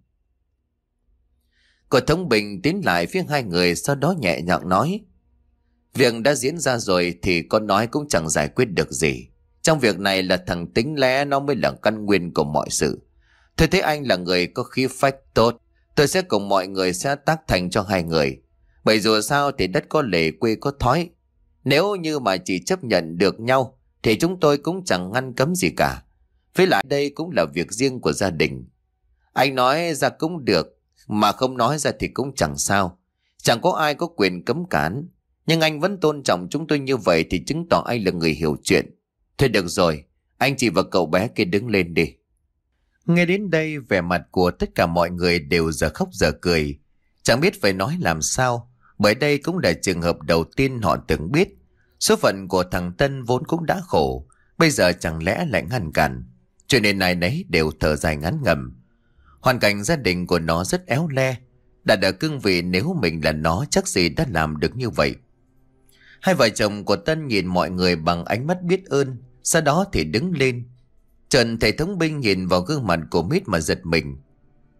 Cô Thống Bình tiến lại phía hai người, sau đó nhẹ nhàng nói: Việc đã diễn ra rồi thì con nói cũng chẳng giải quyết được gì. Trong việc này là thằng Tính lẽ nó mới là căn nguyên của mọi sự. Tôi thấy anh là người có khí phách tốt, tôi sẽ cùng mọi người sẽ tác thành cho hai người. Bởi dù sao thì đất có lệ quê có thói. Nếu như mà chỉ chấp nhận được nhau thì chúng tôi cũng chẳng ngăn cấm gì cả. Với lại đây cũng là việc riêng của gia đình. Anh nói ra cũng được, mà không nói ra thì cũng chẳng sao. Chẳng có ai có quyền cấm cản. Nhưng anh vẫn tôn trọng chúng tôi như vậy thì chứng tỏ anh là người hiểu chuyện. Thôi được rồi, anh chị và cậu bé kia đứng lên đi. Nghe đến đây, vẻ mặt của tất cả mọi người đều giờ khóc giờ cười. Chẳng biết phải nói làm sao, bởi đây cũng là trường hợp đầu tiên họ từng biết. Số phận của thằng Tân vốn cũng đã khổ, bây giờ chẳng lẽ lại ngăn cản. Cho nên ai nấy đều thở dài ngán ngẩm. Hoàn cảnh gia đình của nó rất éo le. Đã ở cương vị nếu mình là nó chắc gì đã làm được như vậy. Hai vợ chồng của Tân nhìn mọi người bằng ánh mắt biết ơn, sau đó thì đứng lên. Trần thầy Thống Binh nhìn vào gương mặt của Mít mà giật mình.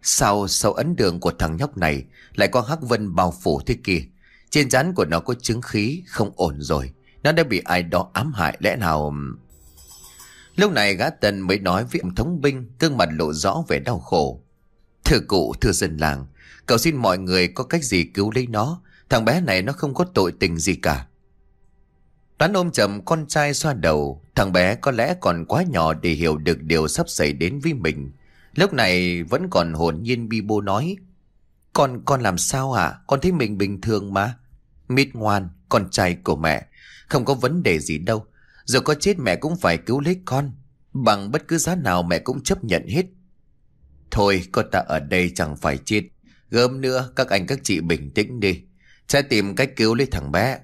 Sao sau ấn đường của thằng nhóc này lại có hắc vân bao phủ thế kia? Trên trán của nó có chứng khí, không ổn rồi. Nó đã bị ai đó ám hại lẽ nào... Lúc này gã Tân mới nói với ông thống binh, gương mặt lộ rõ vẻ đau khổ. Thưa cụ, thưa dân làng, cậu xin mọi người có cách gì cứu lấy nó. Thằng bé này nó không có tội tình gì cả. Toán ôm chầm con trai xoa đầu. Thằng bé có lẽ còn quá nhỏ để hiểu được điều sắp xảy đến với mình. Lúc này vẫn còn hồn nhiên bi bô nói. Con, con làm sao hả? Con thấy mình bình thường mà. Mít ngoan, con trai của mẹ. Không có vấn đề gì đâu. Giờ có chết mẹ cũng phải cứu lấy con. Bằng bất cứ giá nào mẹ cũng chấp nhận hết. Thôi, con ta ở đây chẳng phải chết. Gớm nữa, các anh các chị bình tĩnh đi. Sẽ tìm cách cứu lấy thằng bé.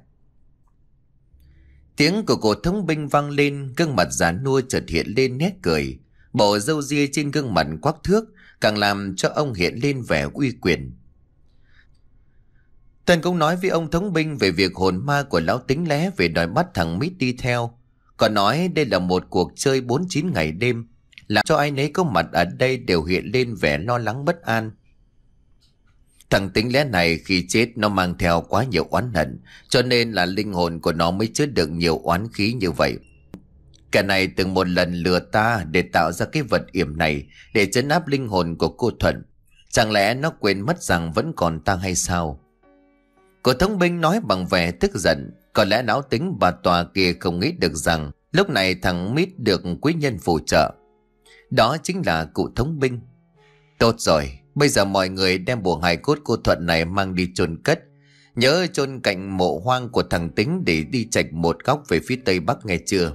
Tiếng của cổ thống binh vang lên, gương mặt già nua chợt hiện lên nét cười. Bộ râu ria trên gương mặt quắc thước càng làm cho ông hiện lên vẻ uy quyền. Tân cũng nói với ông thống binh về việc hồn ma của lão Tính lé về đòi bắt thằng Mít đi theo. Còn nói đây là một cuộc chơi bốn chín ngày đêm, làm cho ai nấy có mặt ở đây đều hiện lên vẻ lo lắng bất an. Thằng Tính lé này khi chết nó mang theo quá nhiều oán hận, cho nên là linh hồn của nó mới chứa đựng nhiều oán khí như vậy. Kẻ này từng một lần lừa ta để tạo ra cái vật yểm này để trấn áp linh hồn của cô Thuận. Chẳng lẽ nó quên mất rằng vẫn còn ta hay sao? Cô thống binh nói bằng vẻ tức giận. Có lẽ não tính bà tòa kia không nghĩ được rằng lúc này thằng Mít được quý nhân phù trợ. Đó chính là cụ thống binh. Tốt rồi, bây giờ mọi người đem bộ hài cốt cô Thuận này mang đi chôn cất. Nhớ chôn cạnh mộ hoang của thằng Tính để đi chạch một góc về phía tây bắc nghe chưa?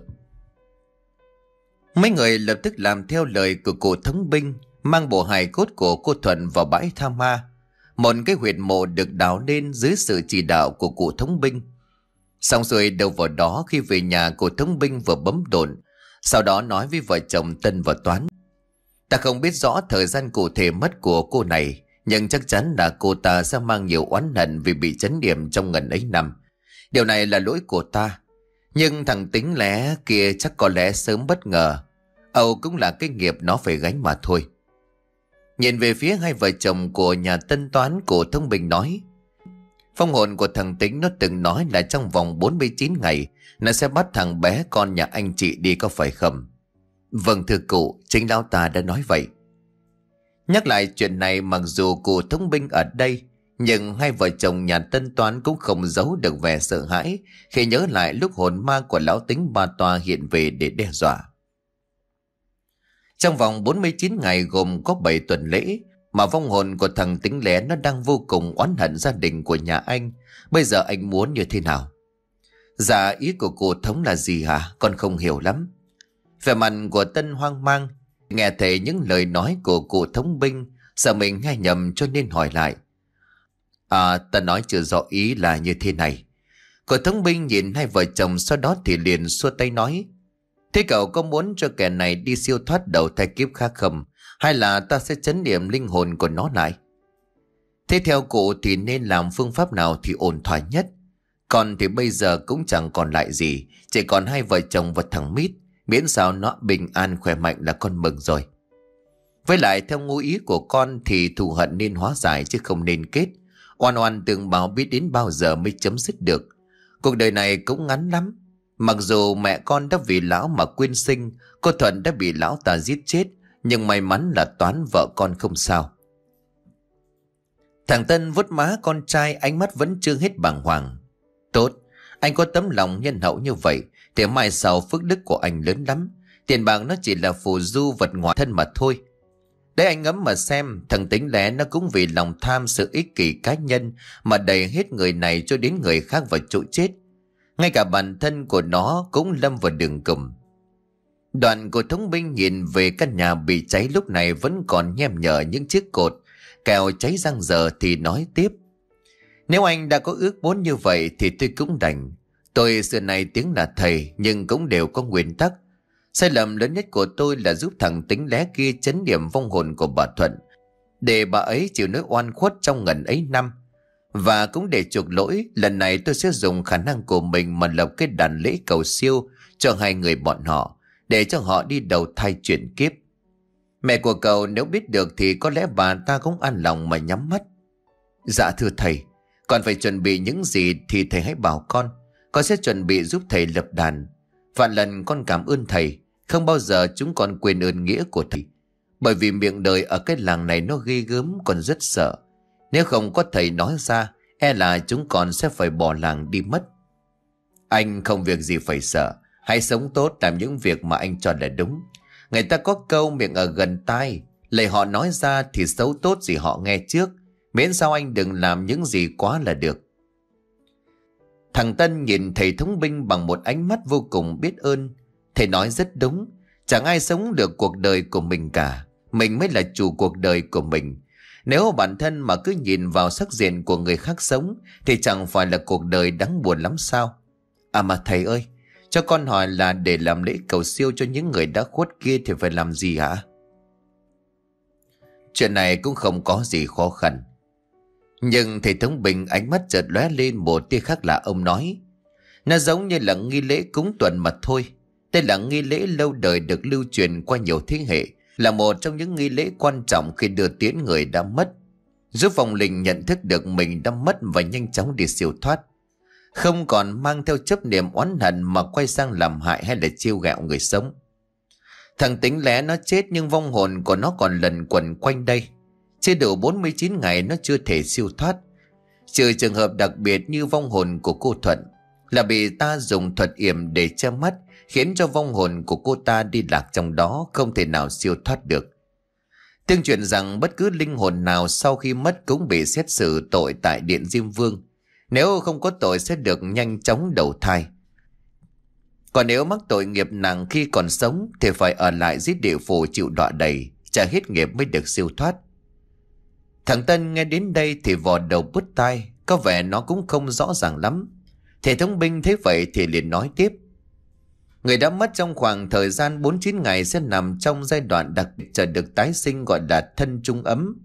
Mấy người lập tức làm theo lời của cụ thống binh, mang bộ hài cốt của cô Thuận vào bãi tha ma. Một cái huyệt mộ được đào lên dưới sự chỉ đạo của cụ thống binh. Xong rồi đâu vào đó, khi về nhà cụ thống binh vừa bấm đồn, sau đó nói với vợ chồng Tân và Toán. Ta không biết rõ thời gian cụ thể mất của cô này, nhưng chắc chắn là cô ta sẽ mang nhiều oán hận vì bị chấn điểm trong ngần ấy năm. Điều này là lỗi của ta. Nhưng thằng Tính lé kia chắc có lẽ sớm bất ngờ. Âu cũng là cái nghiệp nó phải gánh mà thôi. Nhìn về phía hai vợ chồng của nhà Tân Toán, cụ thông bình nói. Phong hồn của thằng Tính nó từng nói là trong vòng bốn mươi chín ngày nó sẽ bắt thằng bé con nhà anh chị đi, có phải không? Vâng thưa cụ, chính lão ta đã nói vậy. Nhắc lại chuyện này, mặc dù cụ thống binh ở đây, nhưng hai vợ chồng nhà Tân Toán cũng không giấu được vẻ sợ hãi khi nhớ lại lúc hồn ma của lão Tính ba toa hiện về để đe dọa. Trong vòng bốn mươi chín ngày gồm có bảy tuần lễ mà vong hồn của thằng Tính lé nó đang vô cùng oán hận gia đình của nhà anh. Bây giờ anh muốn như thế nào? Dạ, ý của cụ thống là gì hả? Con không hiểu lắm. Vẻ mặt của Tân hoang mang, nghe thấy những lời nói của cụ thống binh, sợ mình nghe nhầm cho nên hỏi lại. À, ta nói chưa rõ ý là như thế này. Cụ thống binh nhìn hai vợ chồng, sau đó thì liền xua tay nói. Thế cậu có muốn cho kẻ này đi siêu thoát đầu thai kiếp khác không? Hay là ta sẽ chấn điểm linh hồn của nó lại? Thế theo cụ thì nên làm phương pháp nào thì ổn thỏa nhất? Còn thì bây giờ cũng chẳng còn lại gì, chỉ còn hai vợ chồng và thằng Mít. Miễn sao nó bình an khỏe mạnh là con mừng rồi. Với lại theo ngụ ý của con thì thù hận nên hóa giải chứ không nên kết. Oan oan tương báo biết đến bao giờ mới chấm dứt được. Cuộc đời này cũng ngắn lắm. Mặc dù mẹ con đã vì lão mà quyên sinh, cô Thuận đã bị lão ta giết chết, nhưng may mắn là Toán vợ con không sao. Thằng Tân vuốt má con trai, ánh mắt vẫn chưa hết bàng hoàng. Tốt, anh có tấm lòng nhân hậu như vậy thì mai sau phước đức của anh lớn lắm. Tiền bạc nó chỉ là phù du vật ngoại thân mà thôi. Để anh ngẫm mà xem, thằng Tính lé nó cũng vì lòng tham sự ích kỷ cá nhân mà đẩy hết người này cho đến người khác vào chỗ chết. Ngay cả bản thân của nó cũng lâm vào đường cùng. Đoàn của thống binh nhìn về căn nhà bị cháy lúc này vẫn còn nhem nhở những chiếc cột kèo cháy răng dở thì nói tiếp. Nếu anh đã có ước muốn như vậy thì tôi cũng đành. Tôi xưa nay tiếng là thầy nhưng cũng đều có nguyên tắc. Sai lầm lớn nhất của tôi là giúp thằng Tính lé kia chấn điểm vong hồn của bà Thuận, để bà ấy chịu nỗi oan khuất trong ngần ấy năm. Và cũng để chuộc lỗi, lần này tôi sẽ dùng khả năng của mình mà lập cái đàn lễ cầu siêu cho hai người bọn họ, để cho họ đi đầu thai chuyển kiếp. Mẹ của cậu nếu biết được thì có lẽ bà ta cũng an lòng mà nhắm mắt. Dạ thưa thầy, con phải chuẩn bị những gì thì thầy hãy bảo con. Con sẽ chuẩn bị giúp thầy lập đàn. Vạn lần con cảm ơn thầy. Không bao giờ chúng con quên ơn nghĩa của thầy. Bởi vì miệng đời ở cái làng này nó ghê gớm, con rất sợ. Nếu không có thầy nói ra, e là chúng con sẽ phải bỏ làng đi mất. Anh không việc gì phải sợ. Hãy sống tốt, làm những việc mà anh cho là đúng. Người ta có câu miệng ở gần tai, lời họ nói ra thì xấu tốt gì họ nghe trước. Miễn sao anh đừng làm những gì quá là được. Thằng Tân nhìn thầy thống binh bằng một ánh mắt vô cùng biết ơn. Thầy nói rất đúng. Chẳng ai sống được cuộc đời của mình cả. Mình mới là chủ cuộc đời của mình. Nếu bản thân mà cứ nhìn vào sắc diện của người khác sống thì chẳng phải là cuộc đời đáng buồn lắm sao? À mà thầy ơi, cho con hỏi là để làm lễ cầu siêu cho những người đã khuất kia thì phải làm gì hả? Chuyện này cũng không có gì khó khăn. Nhưng thầy thống bình ánh mắt chợt lóe lên một tia khác lạ. Ông nói, nó giống như là nghi lễ cúng tuần mà thôi. Đây là nghi lễ lâu đời được lưu truyền qua nhiều thế hệ, là một trong những nghi lễ quan trọng khi đưa tiễn người đã mất, giúp vong linh nhận thức được mình đã mất và nhanh chóng đi siêu thoát, không còn mang theo chấp niệm oán hận mà quay sang làm hại hay là trêu ghẹo người sống. Thằng Tính lẽ nó chết nhưng vong hồn của nó còn lần quẩn quanh đây. Chưa đủ bốn mươi chín ngày nó chưa thể siêu thoát. Trừ trường hợp đặc biệt như vong hồn của cô Thuận, là bị ta dùng thuật yểm để che mắt, khiến cho vong hồn của cô ta đi lạc trong đó, không thể nào siêu thoát được. Tương truyền rằng bất cứ linh hồn nào sau khi mất cũng bị xét xử tội tại Điện Diêm Vương. Nếu không có tội sẽ được nhanh chóng đầu thai. Còn nếu mắc tội nghiệp nặng khi còn sống thì phải ở lại dưới địa phủ chịu đọa đầy, trả hết nghiệp mới được siêu thoát. Thằng Tân nghe đến đây thì vò đầu bứt tai, có vẻ nó cũng không rõ ràng lắm. Thầy thống binh thấy vậy thì liền nói tiếp. Người đã mất trong khoảng thời gian bốn mươi chín ngày sẽ nằm trong giai đoạn đặc biệt chờ được tái sinh, gọi là thân trung ấm.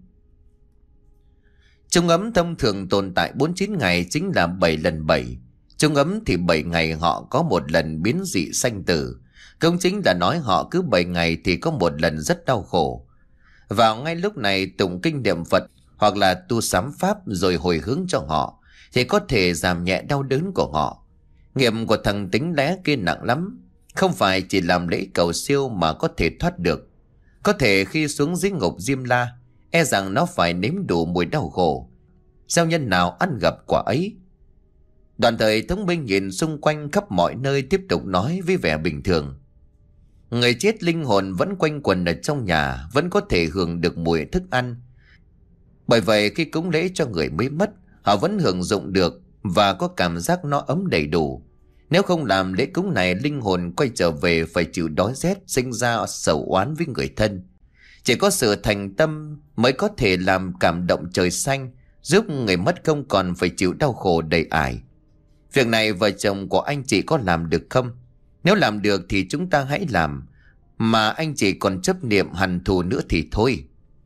Trung ấm thông thường tồn tại bốn mươi chín ngày, chính là bảy lần bảy. Trung ấm thì bảy ngày họ có một lần biến dị sanh tử. Công chính là nói họ cứ bảy ngày thì có một lần rất đau khổ. Vào ngay lúc này tụng kinh niệm Phật hoặc là tu sám pháp rồi hồi hướng cho họ thì có thể giảm nhẹ đau đớn của họ. Nghiệp của thằng Tính lé kia nặng lắm, không phải chỉ làm lễ cầu siêu mà có thể thoát được. Có thể khi xuống dưới ngục Diêm La, e rằng nó phải nếm đủ mùi đau khổ. Sao nhân nào ăn gặp quả ấy? Đoàn thời thống binh nhìn xung quanh khắp mọi nơi, tiếp tục nói với vẻ bình thường. Người chết linh hồn vẫn quanh quẩn ở trong nhà, vẫn có thể hưởng được mùi thức ăn. Bởi vậy khi cúng lễ cho người mới mất, họ vẫn hưởng dụng được và có cảm giác no ấm đầy đủ. Nếu không làm lễ cúng này, linh hồn quay trở về phải chịu đói rét, sinh ra sầu oán với người thân. Chỉ có sự thành tâm mới có thể làm cảm động trời xanh, giúp người mất không còn phải chịu đau khổ đầy ải. Việc này vợ chồng của anh chị có làm được không? Nếu làm được thì chúng ta hãy làm, mà anh chị còn chấp niệm hằn thù nữa thì thôi.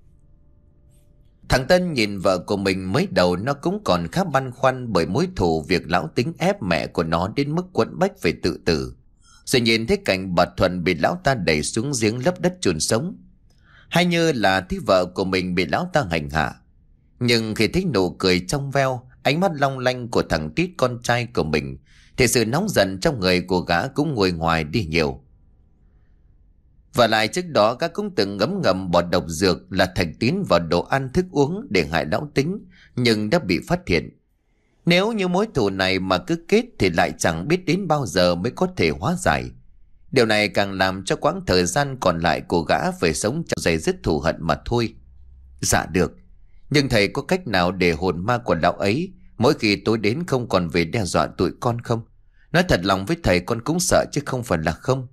Thằng Tân nhìn vợ của mình mới đầu nó cũng còn khá băn khoăn bởi mối thù việc lão Tính ép mẹ của nó đến mức quẫn bách phải tự tử. Rồi nhìn thấy cảnh bà Thuận bị lão ta đẩy xuống giếng lấp đất chôn sống, hay như là thấy vợ của mình bị lão ta hành hạ. Nhưng khi thấy nụ cười trong veo, ánh mắt long lanh của thằng Tít con trai của mình, thì sự nóng giận trong người của gã cũng nguôi ngoài đi nhiều. Và lại trước đó gã cũng từng ngấm ngầm bỏ độc dược là thạch tín vào đồ ăn thức uống để hại lão Tính, nhưng đã bị phát hiện. Nếu như mối thù này mà cứ kết thì lại chẳng biết đến bao giờ mới có thể hóa giải. Điều này càng làm cho quãng thời gian còn lại của gã phải sống trong dày dứt thù hận mà thôi. Dạ được, nhưng thầy có cách nào để hồn ma của lão ấy mỗi khi tối đến không còn về đe dọa tụi con không? Nói thật lòng với thầy, con cũng sợ chứ không phải là không.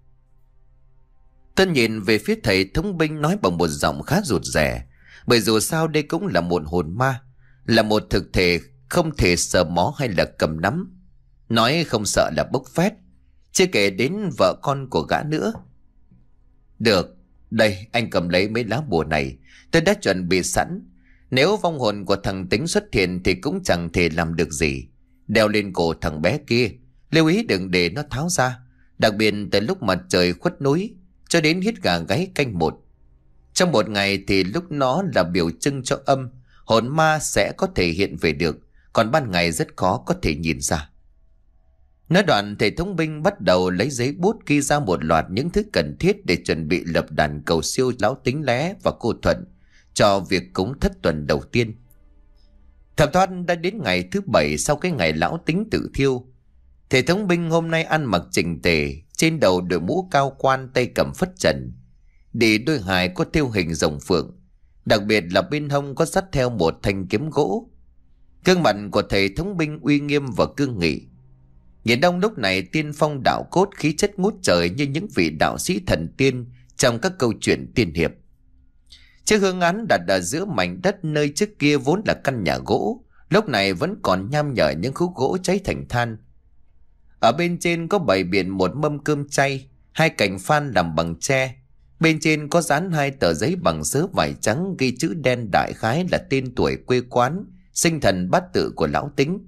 Tân nhìn về phía thầy thống binh nói bằng một giọng khá rụt rè, bởi dù sao đây cũng là một hồn ma, là một thực thể không thể sờ mó hay là cầm nắm. Nói không sợ là bốc phét, chưa kể đến vợ con của gã nữa. Được, đây anh cầm lấy mấy lá bùa này, tôi đã chuẩn bị sẵn. Nếu vong hồn của thằng Tính xuất hiện thì cũng chẳng thể làm được gì. Đeo lên cổ thằng bé kia, lưu ý đừng để nó tháo ra, đặc biệt từ lúc mặt trời khuất núi cho đến hít gà gáy canh một. Trong một ngày thì lúc nó là biểu trưng cho âm, hồn ma sẽ có thể hiện về được, còn ban ngày rất khó có thể nhìn ra. Nói đoạn, thầy thống binh bắt đầu lấy giấy bút ghi ra một loạt những thứ cần thiết để chuẩn bị lập đàn cầu siêu Lão Tính Lé và cô Thuận cho việc cúng thất tuần đầu tiên. Thập thoát đã đến ngày thứ bảy sau cái ngày Lão Tính tự thiêu. Thầy thống binh hôm nay ăn mặc chỉnh tề, trên đầu đội mũ cao quan, tay cầm phất trần, đi đôi hài có thêu hình rồng phượng, đặc biệt là bên hông có dắt theo một thanh kiếm gỗ. Gương mặt của thầy thống binh uy nghiêm và cương nghị. Nhìn đông lúc này tiên phong đạo cốt, khí chất ngút trời như những vị đạo sĩ thần tiên trong các câu chuyện tiên hiệp. Chiếc hương án đặt ở giữa mảnh đất nơi trước kia vốn là căn nhà gỗ, lúc này vẫn còn nham nhở những khúc gỗ cháy thành than. Ở bên trên có bày biện một mâm cơm chay, hai cành phan làm bằng tre. Bên trên có dán hai tờ giấy bằng sớ vải trắng ghi chữ đen đại khái là tên tuổi, quê quán, sinh thần bát tự của Lão Tính.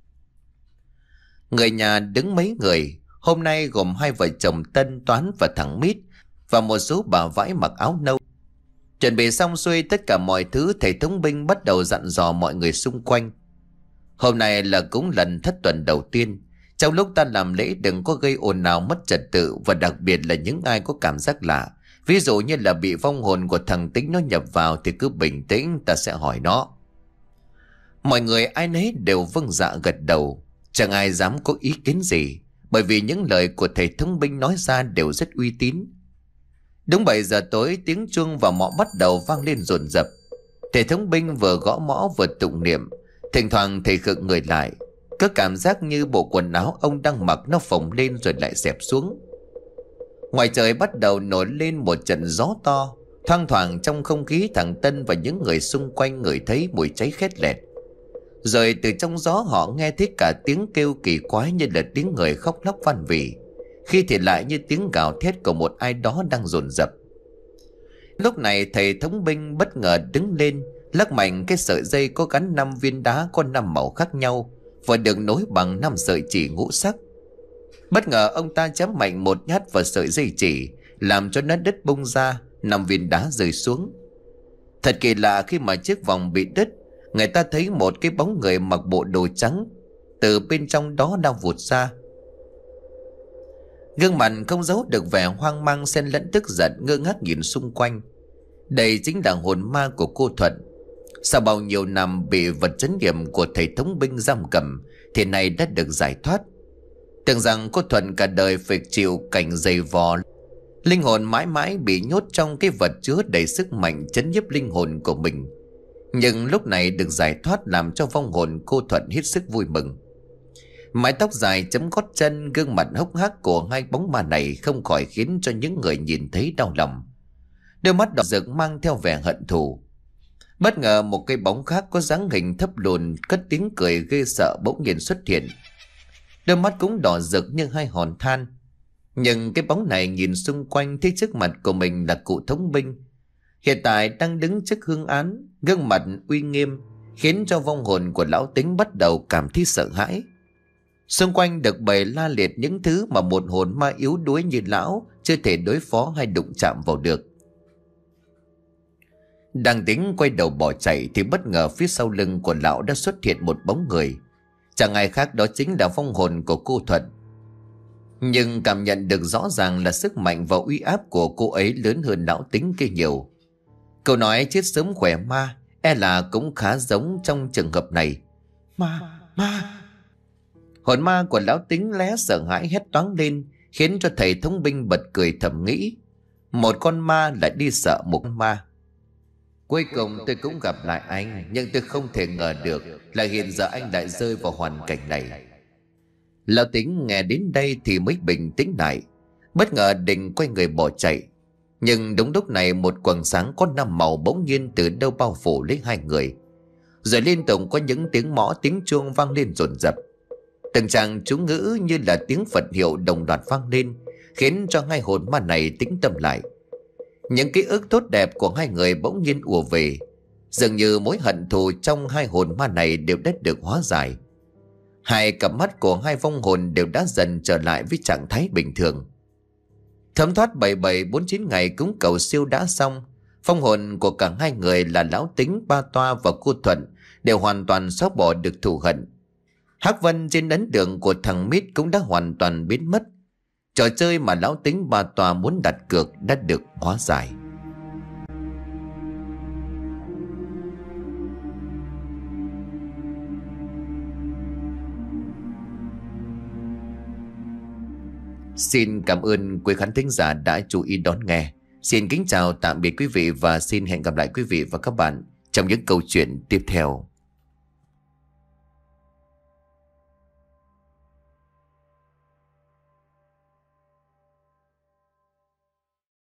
Người nhà đứng mấy người, hôm nay gồm hai vợ chồng Tân, Toán và thằng Mít, và một số bà vãi mặc áo nâu. Chuẩn bị xong xuôi tất cả mọi thứ, thầy thống binh bắt đầu dặn dò mọi người xung quanh. Hôm nay là cúng lần thất tuần đầu tiên. Trong lúc ta làm lễ đừng có gây ồn ào mất trật tự, và đặc biệt là những ai có cảm giác lạ, ví dụ như là bị vong hồn của thằng Tính nó nhập vào, thì cứ bình tĩnh, ta sẽ hỏi nó. Mọi người ai nấy đều vâng dạ gật đầu, chẳng ai dám có ý kiến gì, bởi vì những lời của thầy thống binh nói ra đều rất uy tín. Đúng bảy giờ tối, tiếng chuông vào mõ bắt đầu vang lên dồn dập. Thầy thống binh vừa gõ mõ vừa tụng niệm, thỉnh thoảng thầy khựng người lại, có cảm giác như bộ quần áo ông đang mặc nó phồng lên rồi lại xẹp xuống. Ngoài trời bắt đầu nổi lên một trận gió to, thoang thoảng trong không khí thằng Tân và những người xung quanh ngửi thấy mùi cháy khét lẹt. Rồi từ trong gió họ nghe thấy cả tiếng kêu kỳ quái như là tiếng người khóc lóc van vỉ, khi thì lại như tiếng gào thét của một ai đó đang dồn dập. Lúc này thầy thống binh bất ngờ đứng lên, lắc mạnh cái sợi dây có gắn năm viên đá có năm màu khác nhau và được nối bằng năm sợi chỉ ngũ sắc. Bất ngờ ông ta chém mạnh một nhát vào sợi dây chỉ, làm cho nó đứt bung ra, năm viên đá rơi xuống. Thật kỳ lạ, khi mà chiếc vòng bị đứt, người ta thấy một cái bóng người mặc bộ đồ trắng từ bên trong đó đang vụt ra. Gương mặt không giấu được vẻ hoang mang xen lẫn tức giận, ngơ ngác nhìn xung quanh. Đây chính là hồn ma của cô Thuận. Sau bao nhiêu năm bị vật chấn niệm của thầy thống binh giam cầm, thì nay đã được giải thoát. Tưởng rằng cô Thuận cả đời phải chịu cảnh dày vò, linh hồn mãi mãi bị nhốt trong cái vật chứa đầy sức mạnh chấn nhiếp linh hồn của mình. Nhưng lúc này được giải thoát làm cho vong hồn cô Thuận hết sức vui mừng. Mái tóc dài chấm gót chân, gương mặt hốc hác của hai bóng ma này không khỏi khiến cho những người nhìn thấy đau lòng. Đôi mắt đỏ rực mang theo vẻ hận thù. Bất ngờ một cái bóng khác có dáng hình thấp lùn cất tiếng cười ghê sợ bỗng nhiên xuất hiện. Đôi mắt cũng đỏ rực như hai hòn than. Nhưng cái bóng này nhìn xung quanh thấy trước mặt của mình là cụ thống binh, hiện tại đang đứng trước hương án, gương mặt uy nghiêm khiến cho vong hồn của Lão Tính bắt đầu cảm thấy sợ hãi. Xung quanh được bày la liệt những thứ mà một hồn ma yếu đuối như lão chưa thể đối phó hay đụng chạm vào được. Đang tính quay đầu bỏ chạy thì bất ngờ phía sau lưng của lão đã xuất hiện một bóng người. Chẳng ai khác đó chính là vong hồn của cô Thuận. Nhưng cảm nhận được rõ ràng là sức mạnh và uy áp của cô ấy lớn hơn Lão Tính kia nhiều. Câu nói chết sớm khỏe ma e là cũng khá giống trong trường hợp này. Ma, ma. Hồn ma của Lão Tính Lé sợ hãi hét toáng lên, khiến cho thầy thống binh bật cười thầm nghĩ, một con ma lại đi sợ một con ma. Cuối cùng tôi cũng gặp lại anh, nhưng tôi không thể ngờ được là hiện giờ anh lại rơi vào hoàn cảnh này. Lão Tính nghe đến đây thì mới bình tĩnh lại, bất ngờ định quay người bỏ chạy. Nhưng đúng lúc này một quầng sáng có năm màu bỗng nhiên từ đâu bao phủ lấy hai người. Rồi liên tục có những tiếng mõ tiếng chuông vang lên dồn dập. Từng tràng chú ngữ như là tiếng Phật hiệu đồng loạt vang lên, khiến cho hai hồn ma này tĩnh tâm lại. Những ký ức tốt đẹp của hai người bỗng nhiên ùa về, dường như mối hận thù trong hai hồn ma này đều đã được hóa giải. Hai cặp mắt của hai vong hồn đều đã dần trở lại với trạng thái bình thường. Thấm thoát bảy bảy bốn chín ngày cúng cầu siêu đã xong, Phong hồn của cả hai người là Lão Tính, Ba Toa và cô Thuận đều hoàn toàn xóa bỏ được thù hận. Hắc vân trên ấn đường của thằng Mít cũng đã hoàn toàn biến mất. Trò chơi mà Lão Tính, Ba Toa muốn đặt cược đã được hóa giải. Xin cảm ơn quý khán thính giả đã chú ý đón nghe. Xin kính chào tạm biệt quý vị và xin hẹn gặp lại quý vị và các bạn trong những câu chuyện tiếp theo.